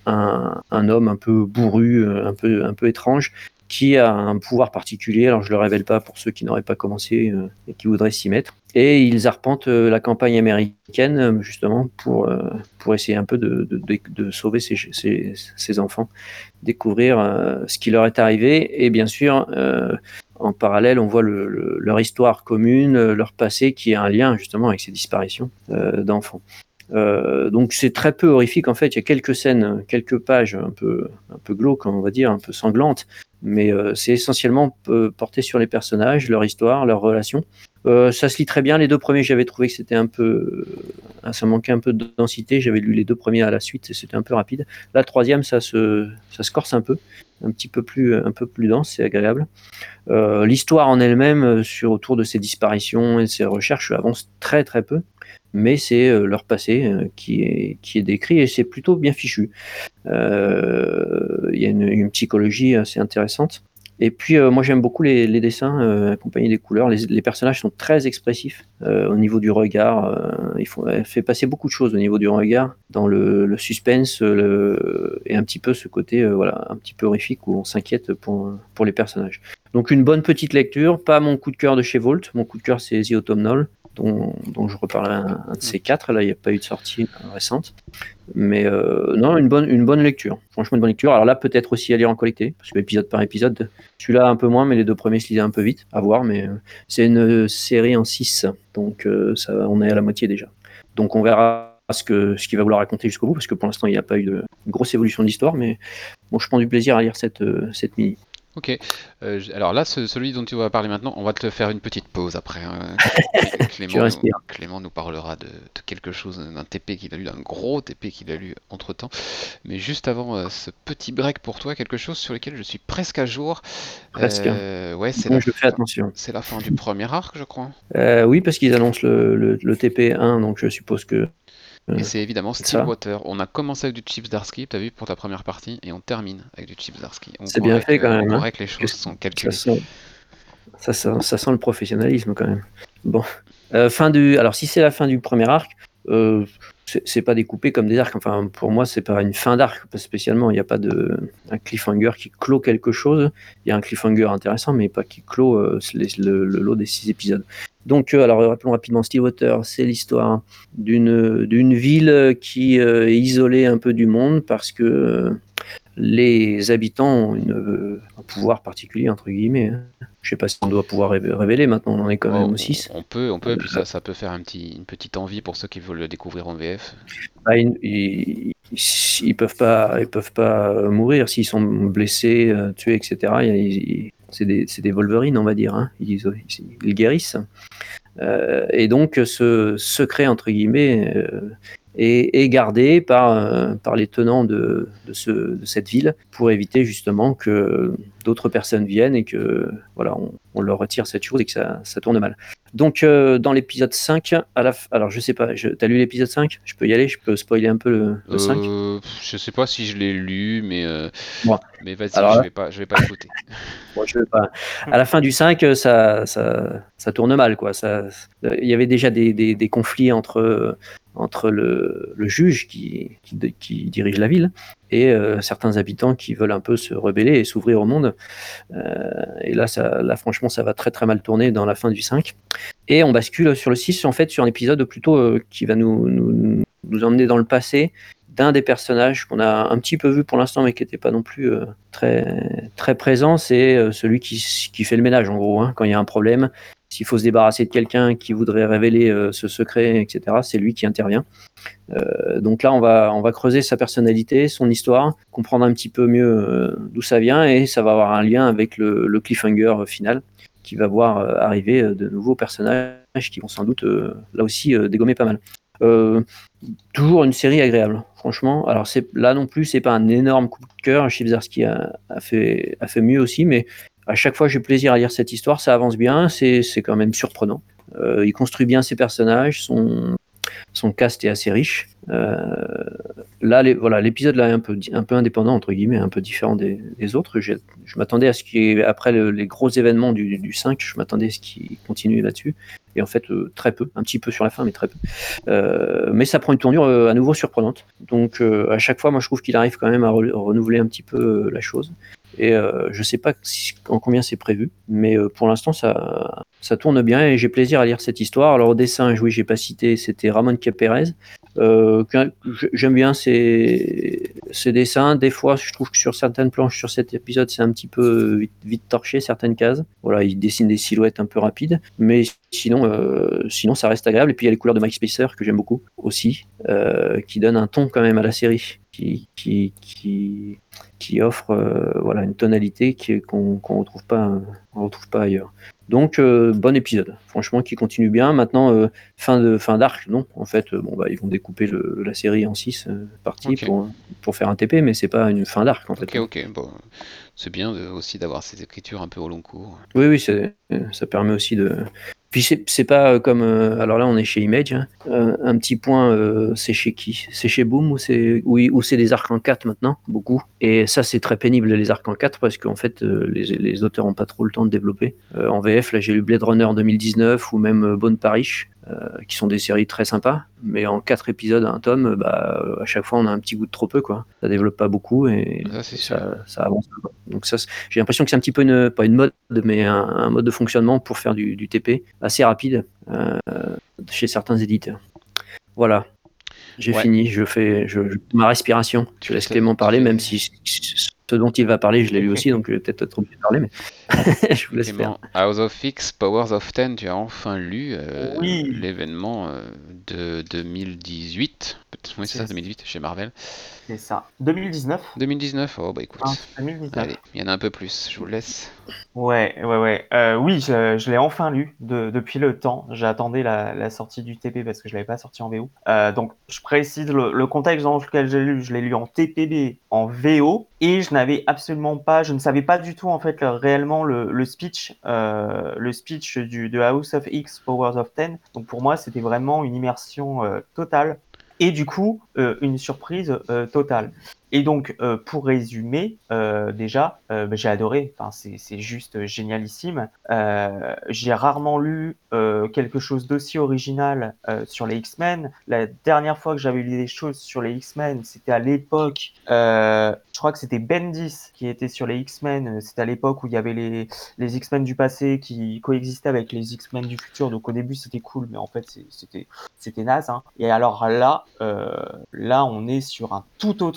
un, un homme un peu bourru, un peu, un peu étrange, qui a un pouvoir particulier. Alors, je ne le révèle pas pour ceux qui n'auraient pas commencé euh, et qui voudraient s'y mettre. Et ils arpentent euh, la campagne américaine, justement, pour, euh, pour essayer un peu de, de, de, de sauver ces, ces, ces enfants, découvrir euh, ce qui leur est arrivé. Et bien sûr, euh, en parallèle, on voit le, le, leur histoire commune, leur passé, qui a un lien, justement, avec ces disparitions euh, d'enfants. Euh, donc c'est très peu horrifique en fait, il y a quelques scènes, quelques pages un peu, un peu glauques on va dire, un peu sanglantes, mais euh, c'est essentiellement euh, porté sur les personnages, leur histoire, leurs relations. Euh, ça se lit très bien, les deux premiers j'avais trouvé que c'était un peu, euh, ça manquait un peu de densité, j'avais lu les deux premiers à la suite et c'était un peu rapide. La troisième ça se, ça se corse un peu, un petit peu plus, un peu plus dense, c'est agréable. Euh, l'histoire en elle-même sur autour de ces disparitions et ces recherches avance très très peu. Mais c'est euh, leur passé euh, qui, est, qui est décrit et c'est plutôt bien fichu. Il euh, y a une, une psychologie assez intéressante. Et puis, euh, moi, j'aime beaucoup les, les dessins euh, accompagnés des couleurs. Les, les personnages sont très expressifs euh, au niveau du regard. Euh, il faut, elle fait passer beaucoup de choses au niveau du regard, dans le, le suspense le, et un petit peu ce côté euh, voilà, un petit peu horrifique où on s'inquiète pour, pour les personnages. Donc, une bonne petite lecture. Pas mon coup de cœur de chez Vault. Mon coup de cœur, c'est The Autumnal. Dont, dont je reparlerai un, un de ces quatre. Là, il n'y a pas eu de sortie récente. Mais euh, non, une bonne, une bonne lecture. Franchement, une bonne lecture. Alors là, peut-être aussi à lire en collecté, parce que épisode par épisode, celui-là un peu moins, mais les deux premiers se lisaient un peu vite. À voir, mais euh, c'est une série en six, donc euh, ça, on est à la moitié déjà. Donc on verra ce, que, ce qu'il va vouloir raconter jusqu'au bout, parce que pour l'instant, il n'y a pas eu de une grosse évolution de l'histoire, mais bon, je prends du plaisir à lire cette, cette mini. Ok, euh, alors là, ce, celui dont tu vas parler maintenant, on va te faire une petite pause après. Hein. Clément, nous, Clément nous parlera de, de quelque chose, d'un T P qu'il a lu, d'un gros T P qu'il a lu entre temps. Mais juste avant euh, ce petit break pour toi, quelque chose sur lequel je suis presque à jour. Presque. Euh, ouais, c'est Donc la je fin, fais attention. C'est la fin du premier arc, je crois. Euh, oui, parce qu'ils annoncent le, le, le T P un, donc je suppose que. Et c'est évidemment Stillwater. On a commencé avec du Chip Zdarsky, tu as vu, pour ta première partie, et on termine avec du Chip Zdarsky. On c'est bien fait que, quand même. On hein. croirait que les choses sont calculées. Ça sent, ça, sent, ça sent le professionnalisme quand même. Bon, euh, fin du. Alors si c'est la fin du premier arc, euh, c'est, c'est pas découpé comme des arcs. Enfin, pour moi, c'est pas une fin d'arc pas spécialement. Il n'y a pas de un cliffhanger qui clôt quelque chose. Il y a un cliffhanger intéressant, mais pas qui clôt euh, le, le, le lot des six épisodes. Donc, euh, alors rappelons rapidement, Stillwater, c'est l'histoire d'une, d'une ville qui euh, est isolée un peu du monde parce que euh, les habitants ont une, euh, un pouvoir particulier, entre guillemets. Hein. Je sais pas si on doit pouvoir ré- révéler, maintenant on en est quand Oh, même au on, six. on peut, on peut, et puis Euh, ça, ça peut faire un petit, une petite envie pour ceux qui veulent le découvrir en V F. bah, ils, ils, ils peuvent pas, ils peuvent pas euh, mourir s'ils sont blessés, euh, tués, et cetera. Ils- ils- c'est des, c'est des Wolverines, on va dire. Hein. Ils, ils, ils guérissent. Euh, et donc, ce secret, entre guillemets, euh, est, est gardé par, euh, par les tenants de, de, ce, de cette ville pour éviter justement que d'autres personnes viennent et que voilà, on, on leur retire cette chose et que ça, ça tourne mal. Donc, euh, dans l'épisode cinq, à la f... alors je sais pas, je... t'as lu l'épisode cinq? Je peux y aller, je peux spoiler un peu le, le cinq? Euh, je sais pas si je l'ai lu, mais, euh, Bon, mais vas-y, alors je là, vais pas, je vais pas écouter. bon, je vais pas. À la fin du cinq, ça, ça, ça tourne mal, quoi. Ça, il y avait déjà des, des, des conflits entre, entre le, le juge qui, qui, qui dirige la ville et euh, certains habitants qui veulent un peu se rebeller et s'ouvrir au monde. Euh, et là, ça, là, franchement, ça va très très mal tourner dans la fin du cinq. Et on bascule sur le six, en fait, sur un épisode plutôt euh, qui va nous, nous, nous emmener dans le passé d'un des personnages qu'on a un petit peu vu pour l'instant, mais qui n'était pas non plus euh, très, très présent. C'est euh, celui qui, qui fait le ménage, en gros, hein, quand il y a un problème. S'il faut se débarrasser de quelqu'un qui voudrait révéler euh, ce secret, et cetera, c'est lui qui intervient. Euh, donc là, on va, on va creuser sa personnalité, son histoire, comprendre un petit peu mieux euh, d'où ça vient, et ça va avoir un lien avec le, le cliffhanger final qui va voir euh, arriver euh, de nouveaux personnages qui vont sans doute euh, là aussi euh, dégommer pas mal. Euh, toujours une série agréable, franchement. Alors c'est, là non plus, c'est pas un énorme coup de cœur. Chibzarski a, a, fait, a fait mieux aussi, mais à chaque fois j'ai plaisir à lire cette histoire, ça avance bien, c'est, c'est quand même surprenant. Euh, il construit bien ses personnages, son, son cast est assez riche. Euh, là, les, voilà, l'épisode là est un peu, un peu indépendant, entre guillemets, un peu différent des, des autres. J'ai, je m'attendais à ce qu'il après le, les gros événements du, du cinq, je m'attendais à ce qu'il continue là-dessus. Et en fait, euh, très peu, un petit peu sur la fin, mais très peu. Euh, mais ça prend une tournure euh, à nouveau surprenante. Donc, euh, à chaque fois, moi, je trouve qu'il arrive quand même à re- renouveler un petit peu euh, la chose. Et euh, je sais pas si, en combien c'est prévu, mais euh, pour l'instant, ça, ça tourne bien et j'ai plaisir à lire cette histoire. Alors, au dessin, oui, j'ai pas cité, c'était Ramon Capérez. Euh, j'aime bien ses, ses dessins. Des fois, je trouve que sur certaines planches, sur cet épisode, c'est un petit peu vite, vite torché, certaines cases. Voilà, il dessine des silhouettes un peu rapides, mais sinon, euh, sinon ça reste agréable. Et puis, il y a les couleurs de Mike Spicer que j'aime beaucoup aussi, euh, qui donnent un ton quand même à la série, qui, qui, qui, qui offre euh, voilà, une tonalité qui, qu'on qu'on retrouve pas, on retrouve pas ailleurs. Donc, euh, bon épisode, franchement, qui continue bien. Maintenant, euh, fin, de, fin d'arc, non. En fait, euh, bon, bah, ils vont découper le, la série en six euh, parties Ok, pour, pour faire un T P, mais c'est pas une fin d'arc, en fait. ok, ok. Bon, c'est bien de- aussi d'avoir ces écritures un peu au long cours. Oui, oui, c'est, ça permet aussi de... Puis c'est, c'est pas comme... euh, alors là, on est chez Image. Hein. Euh, un petit point, euh, c'est chez qui? C'est chez Boom ou c'est, oui, ou c'est des arcs en quatre maintenant? Beaucoup. Et ça, c'est très pénible, les arcs en quatre, parce qu'en fait, euh, les, les auteurs n'ont pas trop le temps de développer. Euh, en V F, là, j'ai lu Blade Runner deux mille dix-neuf ou même euh, Bone Parish. Euh, qui sont des séries très sympas, mais en quatre épisodes à un tome, bah, à chaque fois on a un petit goût de trop peu, quoi. Ça développe pas beaucoup et, Ça, c'est et sûr. ça, ça avance pas. Donc ça, j'ai l'impression que c'est un petit peu une, pas une mode, mais un, un mode de fonctionnement pour faire du, du T P assez rapide euh, chez certains éditeurs. Voilà, j'ai Ouais, fini, je fais je, je- ma respiration. tu Je fais laisse ça, Clément tu parler, même fais. si ce dont il va parler, je l'ai lu aussi, donc je vais peut-être être obligé de parler, mais je vous laisse faire. Clément, House of X, Powers of Ten, tu as enfin lu euh, Oui, l'événement euh, de deux mille dix-huit. Peut-être- Oui, c'est ça, c'est deux mille dix-huit chez Marvel. c'est ça. deux mille dix-neuf. deux mille dix-neuf, oh bah Hein, écoute. Allez, deux mille dix-neuf. il y en a un peu plus, je vous le laisse. Ouais, ouais, ouais. Euh, oui, je, je l'ai enfin lu de- depuis le temps. J'attendais la, la sortie du T P parce que je l'avais pas sorti en V O. Euh, donc, je précise le, le contexte dans lequel j'ai lu. Je l'ai lu en T P B, en V O, et je n'avais absolument pas, je ne savais pas du tout en fait le- réellement le, le speech, euh, le speech du de House of X, Powers of Ten. Donc pour moi, c'était vraiment une immersion euh, totale. Et du coup, euh, une surprise euh, totale. Et donc, euh, pour résumer, euh, déjà, euh, bah, j'ai adoré. Enfin, c'est, c'est juste génialissime. Euh, j'ai rarement lu euh, quelque chose d'aussi original euh, sur les X-Men. La dernière fois que j'avais lu des choses sur les X-Men, c'était à l'époque. Euh, je crois que c'était Bendis qui était sur les X-Men. C'était à l'époque où il y avait les, les X-Men du passé qui coexistaient avec les X-Men du futur. Donc au début, c'était cool, mais en fait, c'est, c'était, c'était naze. Hein. Et alors là, euh, là, on est sur un tout autre domaine.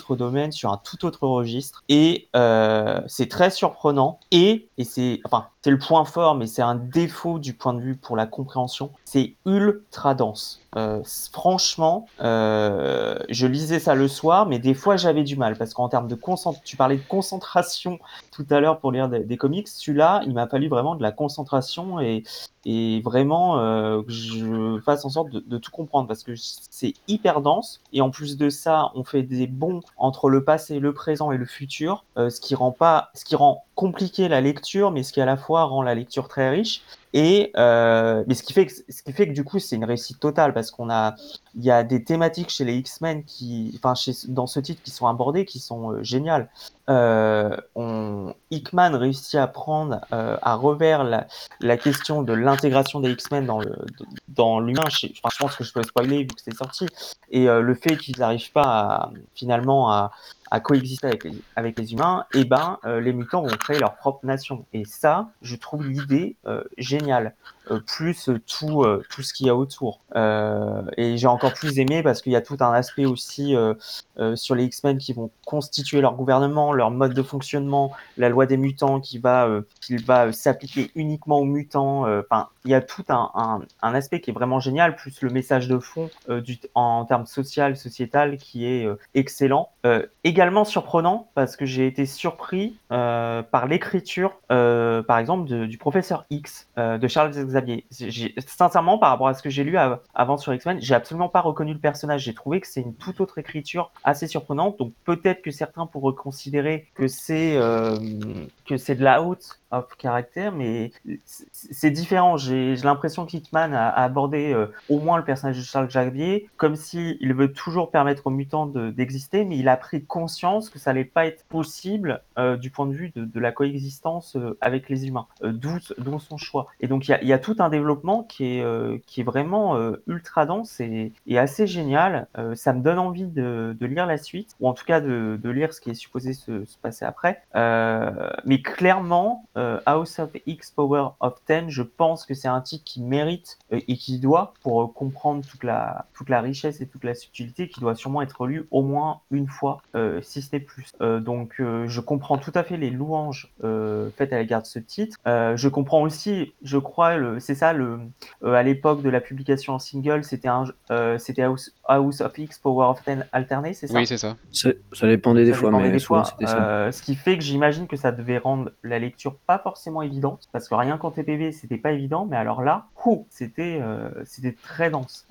X-Men sur un tout autre registre. Et euh, c'est très surprenant. Et, et c'est, enfin, c'est le point fort, mais c'est un défaut du point de vue pour la compréhension. C'est ultra dense. Euh, franchement, euh, je lisais ça le soir, mais des fois j'avais du mal parce qu'en termes de concentration, tu parlais de concentration tout à l'heure pour lire des, des comics. Celui-là, il m'a fallu vraiment de la concentration et, et vraiment euh, que je fasse en sorte de, de tout comprendre parce que c'est hyper dense. Et en plus de ça, on fait des bonds entre le passé, le présent et le futur, euh, ce qui rend pas, ce qui rend compliqué la lecture, mais ce qui à la fois rend la lecture très riche. Et euh, mais ce qui fait que ce qui fait que du coup c'est une réussite totale parce qu'on a il y a des thématiques chez les X-Men qui enfin chez dans ce titre qui sont abordées qui sont euh, géniales. Euh, on Hickman réussit à prendre euh, à revers la, la question de l'intégration des X-Men dans le dans l'humain. Je, enfin, je pense que je peux spoiler vu que c'est sorti et euh, le fait qu'ils n'arrivent pas à, finalement à à coexister avec les, avec les humains, et ben euh, les mutants vont créer leur propre nation. Et ça, je trouve l'idée euh, géniale. Euh, plus euh, tout euh, tout ce qu'il y a autour. Euh, et j'ai encore plus aimé parce qu'il y a tout un aspect aussi euh, euh, sur les X-Men qui vont constituer leur gouvernement, leur mode de fonctionnement, la loi des mutants qui va euh, qui va euh, s'appliquer uniquement aux mutants. Enfin, euh, il y a tout un, un un aspect qui est vraiment génial, plus le message de fond euh, du en termes social, sociétal qui est euh, excellent. Euh, également surprenant parce que j'ai été surpris euh, par l'écriture, euh, par exemple, de, du professeur X euh, de Charles Xavier. J'ai, sincèrement, par rapport à ce que j'ai lu av- avant sur X-Men, j'ai absolument pas reconnu le personnage. J'ai trouvé que c'est une toute autre écriture assez surprenante. Donc peut-être que certains pourraient considérer que c'est euh, que c'est de la haute of caractère, mais c'est, c'est différent. J'ai, j'ai l'impression qu'Hickman a, a abordé euh, au moins le personnage de Charles Xavier comme si il veut toujours permettre aux mutants de, d'exister, mais il a pris conscience que ça allait pas être possible euh, du point de vue de, de la coexistence euh, avec les humains. Euh, d'où, d'où son choix. Et donc il y a, y a tout un développement qui est euh, qui est vraiment euh, ultra dense et, et assez génial. Euh, ça me donne envie de, de lire la suite, ou en tout cas de, de lire ce qui est supposé se, se passer après. Euh, mais clairement, euh, House of X Power of Ten, je pense que c'est un titre qui mérite euh, et qui doit, pour euh, comprendre toute la toute la richesse et toute la subtilité, qui doit sûrement être lu au moins une fois, euh, si ce n'est plus. Euh, donc euh, je comprends tout à fait les louanges euh, faites à l'égard de ce titre. Euh, je comprends aussi, je crois, le, c'est ça, le, euh, à l'époque de la publication en single, c'était un, euh, c'était House, House of X Power of Ten alterné, c'est ça? Oui, c'est ça. Ça, ça dépendait des Ça fois, dépendait mais des souvent fois. c'était ça. Euh, ce qui fait que j'imagine que ça devait rendre la lecture pas forcément évidente, parce que rien qu'en T P B, c'était pas évident, mais alors là, ouh, c'était euh, c'était très dense.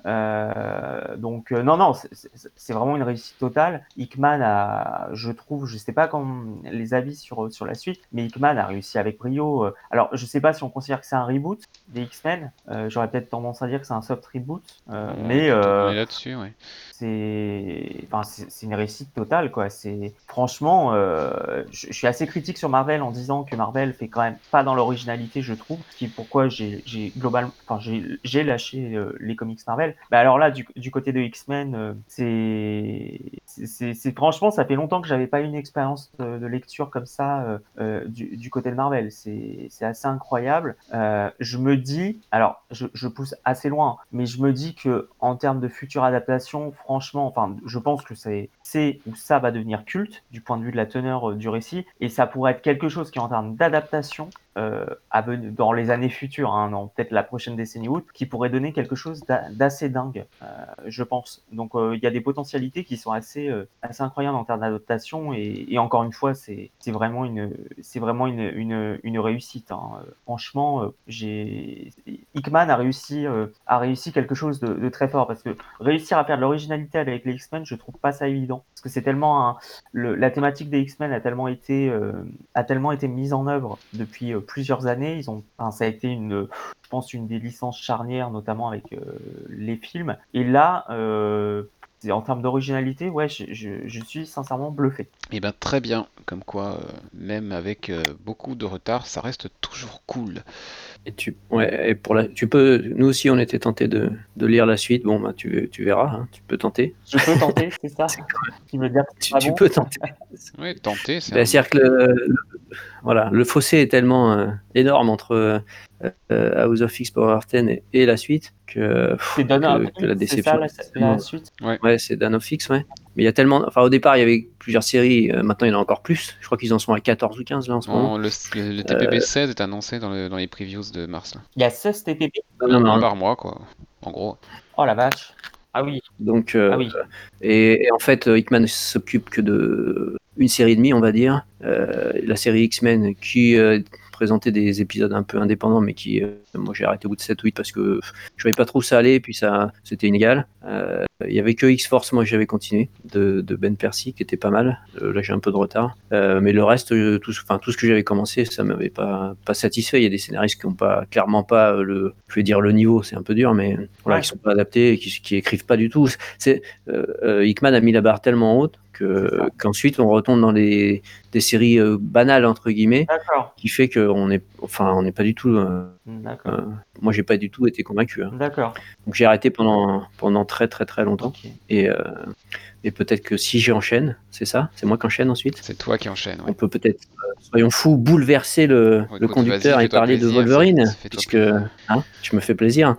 Euh, donc euh, non, non, c'est, c'est, c'est vraiment une réussite totale. Hickman a, je trouve, je sais pas comme les avis sur sur la suite, mais Hickman a réussi avec brio. Euh, alors, je sais pas si on considère que c'est un reboot des X-Men. Euh, j'aurais peut-être tendance à dire que c'est un soft reboot, euh, On, mais est, euh, on est là-dessus, ouais. c'est enfin c'est, c'est une réussite totale quoi. C'est franchement euh, je, je suis assez critique sur Marvel en disant que Marvel fait quand même pas dans l'originalité, je trouve, ce qui est pourquoi j'ai j'ai globalement enfin j'ai j'ai lâché euh, les comics Marvel. Bah alors là du, du côté de X-Men euh, c'est, c'est c'est c'est franchement ça fait longtemps que j'avais pas eu une expérience de, de lecture comme ça euh, euh, du du côté de Marvel. C'est c'est assez incroyable. Euh, je me dis alors je je pousse assez loin, mais je me dis que en termes de future adaptation, franchement, enfin, je pense que c'est, c'est ou ça va devenir culte du point de vue de la teneur euh, du récit, et ça pourrait être quelque chose qui, en termes d'adaptation, euh, à venir dans les années futures, hein, dans peut-être la prochaine décennie ou autre, qui pourrait donner quelque chose d'a, d'assez dingue, euh, je pense. Donc, il euh, y a des potentialités qui sont assez, euh, assez incroyables en termes d'adaptation, et, et encore une fois, c'est, c'est vraiment une, c'est vraiment une, une, une réussite. Hein. Franchement, euh, j'ai, Hickman a réussi, euh, a réussi quelque chose de, de très fort parce que réussir à faire de l'originalité avec les X-Men, je trouve pas ça évident parce que c'est tellement un, le, la thématique des X-Men a tellement été euh, a tellement été mise en œuvre depuis euh, plusieurs années. Ils ont, enfin, ça a été une, je pense, une des licences charnières, notamment avec euh, les films. Et là, euh, en termes d'originalité, ouais, je, je, je suis sincèrement bluffé. Et ben très bien, comme quoi, euh, même avec euh, beaucoup de retard, ça reste toujours cool. Et tu, ouais, et pour la, tu peux, nous aussi on était tentés de, de lire la suite. Bon, bah tu, tu verras, hein, tu peux tenter. Je peux tenter, c'est ça. Tu veux dire que c'est Tu, pas tu bon. peux tenter. Oui, tenter, c'est Ben, un... c'est-à-dire que le, le- voilà, le fossé est tellement euh, énorme entre euh, House of X Power of Ten et, et la suite que, pff, C'est Dawn of que, que la X, c'est déception. ça la, est tellement- la suite. Ouais. Ouais, c'est Dan of X, ouais. Mais il y a tellement, enfin au départ il y avait plusieurs séries, euh, maintenant il y en a encore plus. Je crois qu'ils en sont à quatorze ou quinze là en ce moment. En- le, le- le T P B seize est annoncé dans, le- dans les previews de mars. Là. Il y a seize T P B. Non, non, Un non. par mois, quoi. En gros. Oh la vache. Ah oui. Donc, euh, Ah oui. et, et en fait, euh, Hickman s'occupe que de une série et demie, on va dire. Euh, la série X-Men qui euh, présentait des épisodes un peu indépendants, mais qui, euh, moi j'ai arrêté au bout de sept ou huit parce que je voyais pas trop où ça allait, et puis ça, c'était inégal. Euh, Il y avait que X-Force, moi j'avais continué, de, de Ben Percy, qui était pas mal. Euh, là j'ai un peu de retard. Euh, mais le reste, euh, tout, enfin, tout ce que j'avais commencé, ça m'avait pas, pas satisfait. Il y a des scénaristes qui ont pas, clairement pas le, je vais dire le niveau, c'est un peu dur, mais voilà, Ouais. qui sont pas adaptés, et qui, qui écrivent pas du tout. C'est, euh, euh, Hickman a mis la barre tellement haute que, qu'ensuite on retombe dans des, des séries euh, banales entre guillemets, D'accord. qui fait qu'on est, enfin, on n'est pas du tout. Euh, D'accord. euh, moi, j'ai pas du tout été convaincu. Hein. D'accord. Donc j'ai arrêté pendant pendant très très très longtemps. Ok. Et euh, et peut-être que si j'enchaîne, c'est ça, c'est moi qui enchaîne ensuite. C'est toi qui enchaînes. On Ouais. peut peut-être, euh, soyons fous, bouleverser le, Écoute, le conducteur vas-y, et fais-toi parler plaisir, de Wolverine, fais- fais-toi puisque plaisir. hein, je me fais plaisir.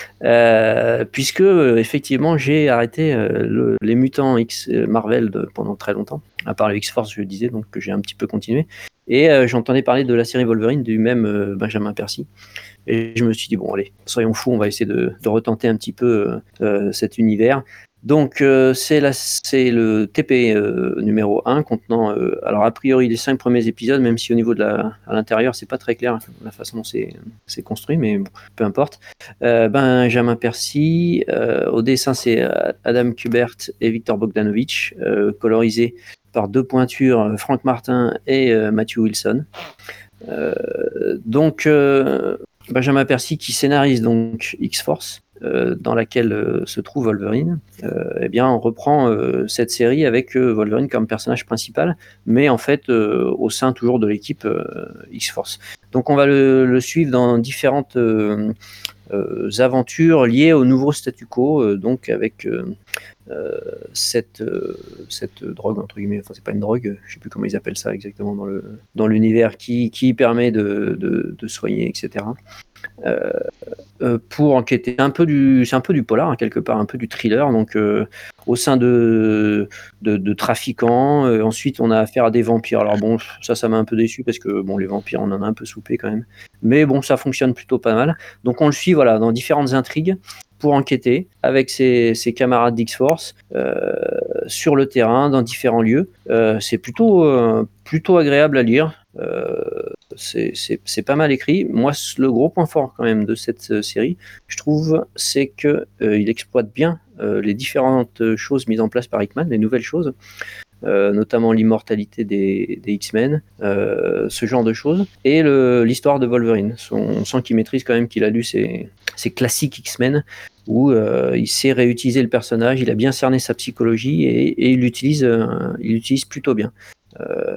Euh, puisque euh, effectivement j'ai arrêté euh, le- les mutants X euh, Marvel de- pendant très longtemps, à part le X-Force je le disais, donc que j'ai un petit peu continué, et euh, j'entendais parler de la série Wolverine du même euh, Benjamin Percy, et je me suis dit bon allez, soyons fous, on va essayer de, de retenter un petit peu euh, euh, cet univers. Donc euh, c'est, la, c'est le T P euh, numéro un contenant, euh, alors a priori les cinq premiers épisodes, même si au niveau de la, à l'intérieur c'est pas très clair la façon dont c'est, c'est construit, mais bon, peu importe. Euh, Benjamin Percy, euh, au dessin c'est Adam Kubert et Victor Bogdanovich, euh, colorisé par deux pointures, Frank Martin et euh, Matthew Wilson. Euh, donc euh, Benjamin Percy qui scénarise donc X-Force, euh, dans laquelle euh, se trouve Wolverine. Euh, eh bien on reprend euh, cette série avec euh, Wolverine comme personnage principal, mais en fait euh, au sein toujours de l'équipe euh, X-Force. Donc on va le, le suivre dans différentes euh, euh, aventures liées au nouveau statu quo, euh, donc avec euh, euh, cette, euh, cette drogue, entre guillemets, enfin c'est pas une drogue, je sais plus comment ils appellent ça exactement dans, le, dans l'univers, qui, qui permet de, de, de soigner, et cetera. Euh, euh, pour enquêter. Un peu du, c'est un peu du polar, hein, quelque part, un peu du thriller, donc euh, au sein de, de, de trafiquants. Euh, ensuite, on a affaire à des vampires. Alors bon, ça, ça m'a un peu déçu parce que bon, les vampires, on en a un peu soupé quand même. Mais bon, ça fonctionne plutôt pas mal. Donc on le suit, voilà, dans différentes intrigues pour enquêter avec ses, ses camarades d'X-Force euh, sur le terrain, dans différents lieux. Euh, c'est plutôt, euh, plutôt agréable à lire. Euh, c'est, c'est, c'est pas mal écrit. Moi, le gros point fort quand même de cette euh, série, je trouve, c'est que euh, il exploite bien euh, les différentes choses mises en place par Hickman, les nouvelles choses, euh, notamment l'immortalité des, des X-Men, euh, ce genre de choses, et le, l'histoire de Wolverine. Son, on sent qu'il maîtrise quand même, qu'il a lu ses, ses classiques X-Men, où euh, il sait réutiliser le personnage, il a bien cerné sa psychologie, et, et il l'utilise, euh, il l'utilise plutôt bien. Euh,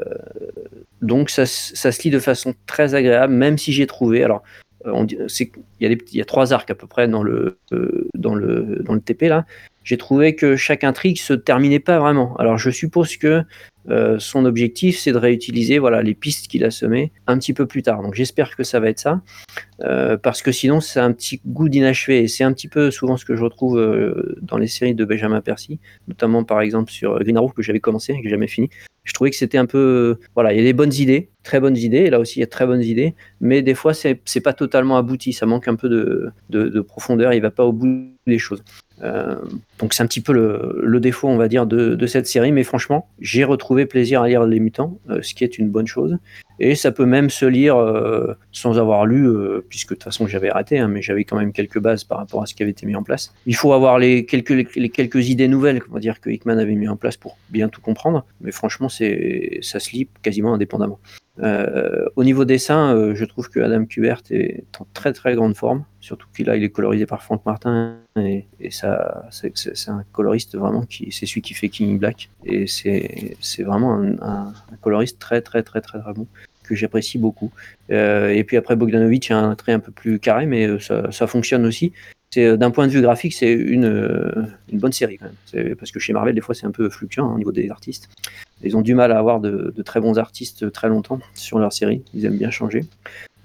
donc ça, ça se lit de façon très agréable, même si j'ai trouvé, alors on dit, c'est, il, y a des, il y a trois arcs à peu près dans le, euh, dans le, dans le T P là, j'ai trouvé que chaque intrigue se terminait pas vraiment. Alors je suppose que euh, son objectif c'est de réutiliser voilà, les pistes qu'il a semées un petit peu plus tard, donc j'espère que ça va être ça. Euh, parce que sinon c'est un petit goût d'inachevé, et c'est un petit peu souvent ce que je retrouve euh, dans les séries de Benjamin Percy, notamment par exemple sur Green Arrow que j'avais commencé et que j'ai jamais fini. Je trouvais que c'était un peu, voilà, il y a des bonnes idées, très bonnes idées, et là aussi il y a de très bonnes idées, mais des fois c'est, c'est pas totalement abouti, ça manque un peu de, de, de profondeur, il va pas au bout des choses. Euh, donc c'est un petit peu le, le défaut, on va dire, de, de cette série, mais franchement, j'ai retrouvé plaisir à lire Les Mutants, euh, ce qui est une bonne chose, et ça peut même se lire euh, sans avoir lu, euh, puisque de toute façon j'avais arrêté, hein, mais j'avais quand même quelques bases par rapport à ce qui avait été mis en place. Il faut avoir les quelques, les, les quelques idées nouvelles, on va dire, que Hickman avait mis en place pour bien tout comprendre, mais franchement c'est, ça se lit quasiment indépendamment. Euh, au niveau dessin, euh, je trouve que Adam Kubert est en très très grande forme, surtout qu'il a, il est colorisé par Frank Martin, et, et ça, c'est, c'est, c'est un coloriste vraiment qui, c'est celui qui fait King in Black, et c'est, c'est vraiment un, un, un coloriste très très très très très bon, que j'apprécie beaucoup. Euh, et puis après Bogdanovich a un trait un peu plus carré, mais ça, ça fonctionne aussi. C'est, d'un point de vue graphique, c'est une, une bonne série quand même. C'est, parce que chez Marvel, des fois, c'est un peu fluctuant hein, au niveau des artistes. Ils ont du mal à avoir de, de très bons artistes très longtemps sur leur série. Ils aiment bien changer.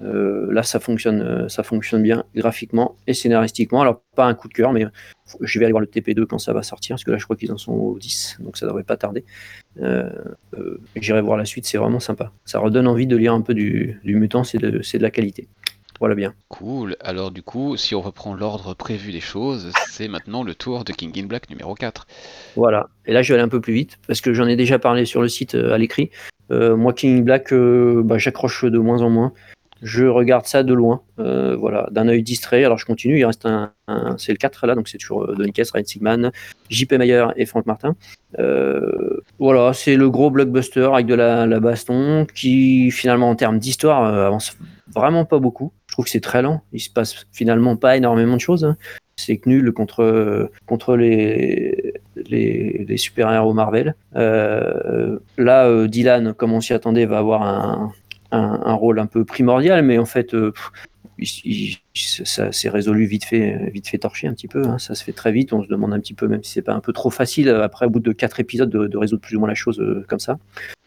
Euh, là, ça fonctionne, euh, ça fonctionne bien graphiquement et scénaristiquement. Alors, pas un coup de cœur, mais faut- je vais aller voir le T P deux quand ça va sortir, parce que là, je crois qu'ils en sont au dix, donc ça devrait pas tarder. Euh, euh, J'irai voir la suite, c'est vraiment sympa. Ça redonne envie de lire un peu du, du Mutant, c'est de, c'est de la qualité. Voilà bien. Cool. Alors du coup, si on reprend l'ordre prévu des choses, c'est maintenant le tour de King in Black numéro quatre. Voilà. Et là, je vais aller un peu plus vite, parce que j'en ai déjà parlé sur le site euh, à l'écrit. Euh, moi, King in Black, euh, bah, j'accroche de moins en moins. Je regarde ça de loin, euh, voilà, d'un œil distrait. Alors je continue, il reste un, un- c'est le quatre là, donc c'est toujours euh, Donny Cates, Ryan Sigman, J P Mayer et Frank Martin. Euh, voilà, c'est le gros blockbuster avec de la, la baston qui finalement en termes d'histoire euh, avance vraiment pas beaucoup. Je trouve que c'est très lent, il se passe finalement pas énormément de choses. Hein. C'est que nul contre, contre les, les, les super-héros Marvel. Euh, là, euh, Dylan, comme on s'y attendait, va avoir un, un, un rôle un peu primordial, mais en fait, euh, pff, il, il, ça s'est résolu vite fait, vite fait torcher un petit peu. Hein. Ça se fait très vite. On se demande un petit peu, même si c'est pas un peu trop facile, après, au bout de quatre épisodes, de, de résoudre plus ou moins la chose euh, comme ça.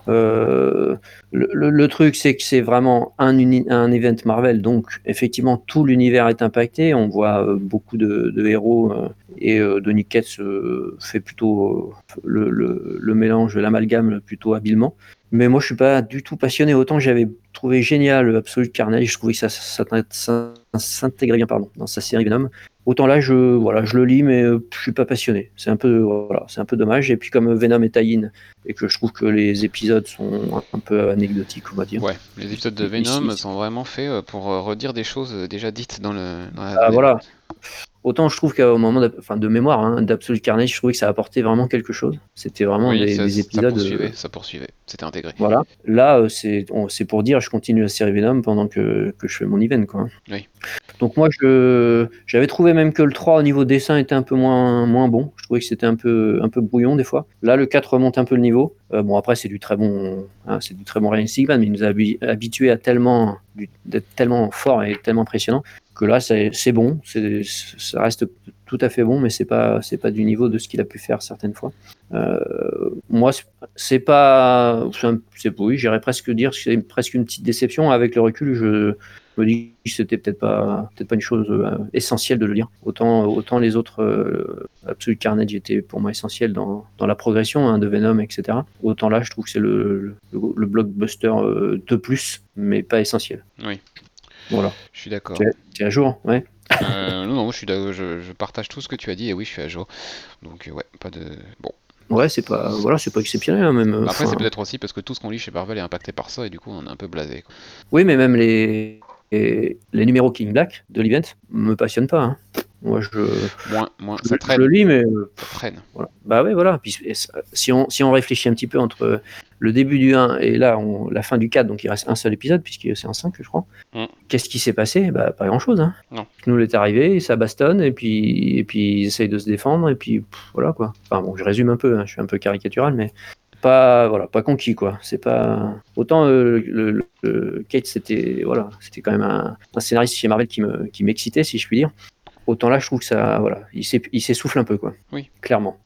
Euh, le, le, le truc, c'est que c'est vraiment un, uni, un event Marvel, donc effectivement tout l'univers est impacté. On voit euh, beaucoup de, de héros euh, et euh, Donny Cates euh, fait plutôt euh, le, le, le mélange, l'amalgame plutôt habilement. Mais moi, je suis pas du tout passionné. Autant j'avais trouvé génial Absolute Carnage, je trouvais que ça, ça, ça, ça s'intégrait bien pardon, dans sa série Venom. Autant là, je, voilà, je le lis, mais euh, je suis pas passionné. C'est un peu, voilà, c'est un peu dommage. Et puis comme Venom est tie-in et que je trouve que les épisodes sont un peu anecdotiques, on va dire. Ouais, les épisodes de Venom ici, sont vraiment faits pour redire des choses déjà dites dans le. Dans la... Ah, voilà. Autant je trouve qu'au moment de, enfin, de mémoire hein, d'Absolute Carnage, je trouvais que ça apportait vraiment quelque chose. C'était vraiment oui, des, ça, des épisodes. Ça poursuivait, euh... ça poursuivait. C'était intégré. Voilà. Là, c'est, on, c'est pour dire, je continue la série Venom pendant que, que je fais mon event, quoi. Oui. Donc moi, je, j'avais trouvé même que le trois au niveau dessin était un peu moins, moins bon. Je trouvais que c'était un peu, un peu brouillon des fois. Là, le quatre remonte un peu le niveau. Euh, bon, après, c'est du très bon, hein, c'est du très bon Ryan Stigman, mais il nous a habitués à tellement, d'être tellement fort et tellement impressionnant que là, c'est, c'est bon. C'est, ça reste tout à fait bon, mais c'est pas, c'est pas du niveau de ce qu'il a pu faire certaines fois. Euh, moi, c'est pas, c'est, oui, j'irais presque dire que c'est presque une petite déception. Avec le recul, je me dis que c'était peut-être pas, peut-être pas une chose euh, essentielle de le lire. Autant, autant les autres, euh, Absolute Carnage était pour moi essentiel dans, dans la progression hein, de Venom, et cetera. Autant là, je trouve que c'est le, le, le blockbuster euh, de plus, mais pas essentiel. Oui. Voilà. Je suis d'accord. Tu es, tu es à jour, ouais. euh, non, non, je suis je, je partage tout ce que tu as dit et oui, je suis à jour. Donc ouais, pas de bon. Ouais, c'est pas, voilà, c'est pas exceptionnel hein, même. Bah après, c'est peut-être aussi parce que tout ce qu'on lit chez Marvel est impacté par ça et du coup, on est un peu blasé. Quoi. Oui, mais même les, les, les numéros King Black de l'event me passionnent pas. Hein. Moi, je, moins, moins, je, ça traîne. je le lis, mais ça traîne. Voilà. Bah ouais, voilà. Puis, si on si on réfléchit un petit peu entre le début du un et là, on, la fin du quatre, donc il reste un seul épisode puisque c'est en cinq, je crois. Mm. Qu'est-ce qui s'est passé ? Bah pas grand-chose. Hein. Non. Nous est arrivé, ça bastonne et puis et puis ils essayent de se défendre et puis pff, voilà quoi. Enfin bon, je résume un peu. Hein, je suis un peu caricatural, mais pas voilà, pas conquis quoi. C'est pas autant euh, le, le, le Kate c'était voilà, c'était quand même un, un scénariste chez Marvel qui me qui m'excitait si je puis dire. Autant là, je trouve que ça, voilà, il, il s'essouffle un peu, quoi. Oui. Clairement.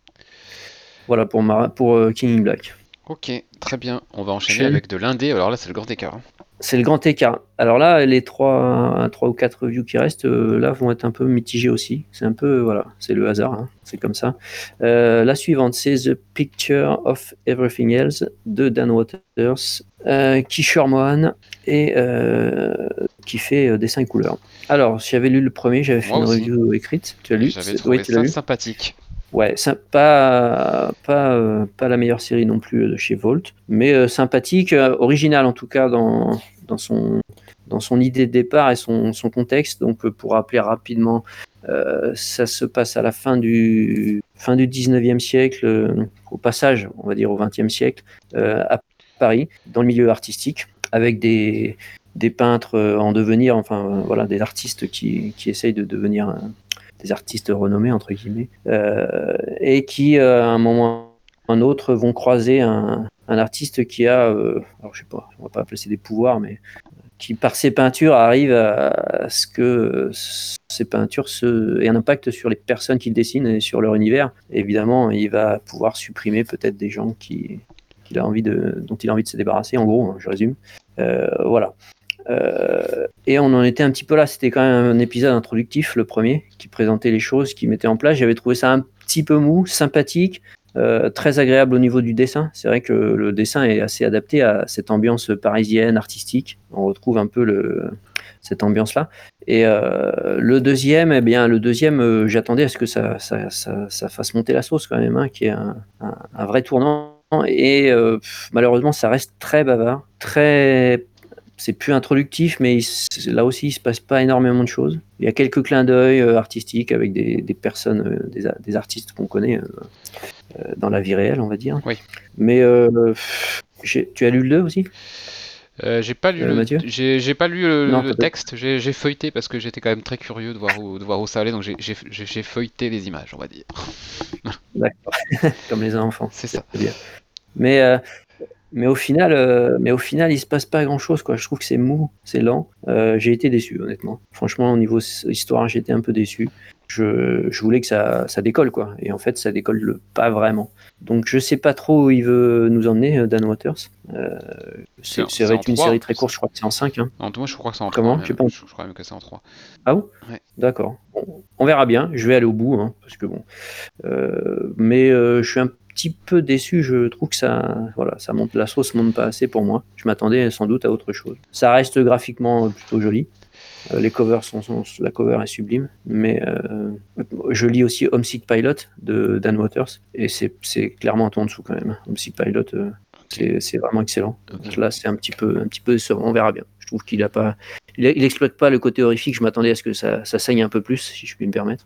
Voilà pour, Mara, pour euh, King in Black. Ok, très bien. On va enchaîner Chez... avec de l'indé. Alors là, c'est le grand écart. Hein. C'est le grand écart. Alors là, les trois, trois ou quatre reviews qui restent, euh, là, vont être un peu mitigées aussi. C'est un peu, voilà, c'est le hasard, hein, c'est comme ça. Euh, la suivante, c'est The Picture of Everything Else de Dan Waters, euh, qui Sherman et euh, qui fait euh, dessin et couleurs. Alors, j'avais lu le premier, j'avais fait Moi une aussi. review écrite. Tu as lu ? J'avais trouvé oui, ça sympathique. Ouais, pas, pas, euh, pas la meilleure série non plus de chez Volt, mais euh, sympathique, euh, original en tout cas dans, dans, son, dans son idée de départ et son, son contexte. Donc euh, pour rappeler rapidement, euh, ça se passe à la fin du, fin du dix-neuvième siècle, euh, au passage, on va dire au vingtième siècle, euh, à Paris, dans le milieu artistique, avec des, des peintres en devenir, enfin voilà, des artistes qui, qui essayent de devenir... Euh, des artistes renommés entre guillemets euh, et qui euh, à un moment ou un autre vont croiser un, un artiste qui a euh, alors je sais pas, on va pas appeler ça des pouvoirs, mais qui par ses peintures arrive à, à ce que ces peintures se, aient un impact sur les personnes qu'il dessine et sur leur univers. Et évidemment, il va pouvoir supprimer peut-être des gens qui, qu'il a envie de, dont il a envie de se débarrasser, en gros, hein, je résume. Euh, voilà. Euh, et on en était un petit peu là. C'était quand même un épisode introductif, le premier, qui présentait les choses, qui mettait en place. J'avais trouvé ça un petit peu mou, sympathique, euh, très agréable au niveau du dessin. C'est vrai que le dessin est assez adapté à cette ambiance parisienne, artistique. On retrouve un peu le, cette ambiance-là. Et euh, le deuxième, eh bien, le deuxième, euh, j'attendais à ce que ça, ça, ça, ça fasse monter la sauce quand même, hein, qui est un, un, un vrai tournant. Et euh, pff, malheureusement, ça reste très bavard, très c'est plus introductif, mais il, là aussi, il se passe pas énormément de choses. Il y a quelques clins d'œil euh, artistiques avec des, des personnes, euh, des, des artistes qu'on connaît euh, euh, dans la vie réelle, on va dire. Oui. Mais euh, j'ai, tu as lu le deux aussi euh, J'ai pas lu, euh, le, Mathieu j'ai, j'ai pas lu le, non, le texte, j'ai, j'ai feuilleté parce que j'étais quand même très curieux de voir où, de voir où ça allait, donc j'ai, j'ai, j'ai feuilleté les images, on va dire. D'accord, comme les enfants. C'est ça. C'est bien. Mais euh, Mais au final, euh, mais au final, il se passe pas grand chose, quoi. Je trouve que c'est mou, c'est lent. Euh, j'ai été déçu, honnêtement. Franchement, au niveau histoire, j'étais un peu déçu. Je, je voulais que ça, ça décolle, quoi. Et en fait, ça décolle le, pas vraiment. Donc, je sais pas trop où il veut nous emmener, Dan Waters. Euh, c'est, C'est, ça va c'est en être une trois. série très courte, je crois que c'est en cinq. Hein. Non, moi je crois que c'est en trois Comment même. je, sais pas. Je, je crois même que c'est en trois. Ah bon Ouais. D'accord. Bon, on verra bien. Je vais aller au bout, hein, parce que bon. Euh, mais euh, je suis un petit peu déçu. Je trouve que ça, voilà, ça monte, la sauce monte pas assez pour moi. Je m'attendais sans doute à autre chose. Ça reste graphiquement plutôt joli. Euh, les covers sont, sont, la cover est sublime. Mais euh, je lis aussi Homesick Pilot de Dan Waters et c'est, c'est clairement un ton en dessous quand même. Homesick Pilot, euh, okay. c'est, c'est vraiment excellent. Okay. Là, c'est un petit peu, un petit peu décevant. On verra bien. Je trouve qu'il a pas, il, a, il exploite pas le côté horrifique. Je m'attendais à ce que ça, ça saigne un peu plus, si je puis me permettre.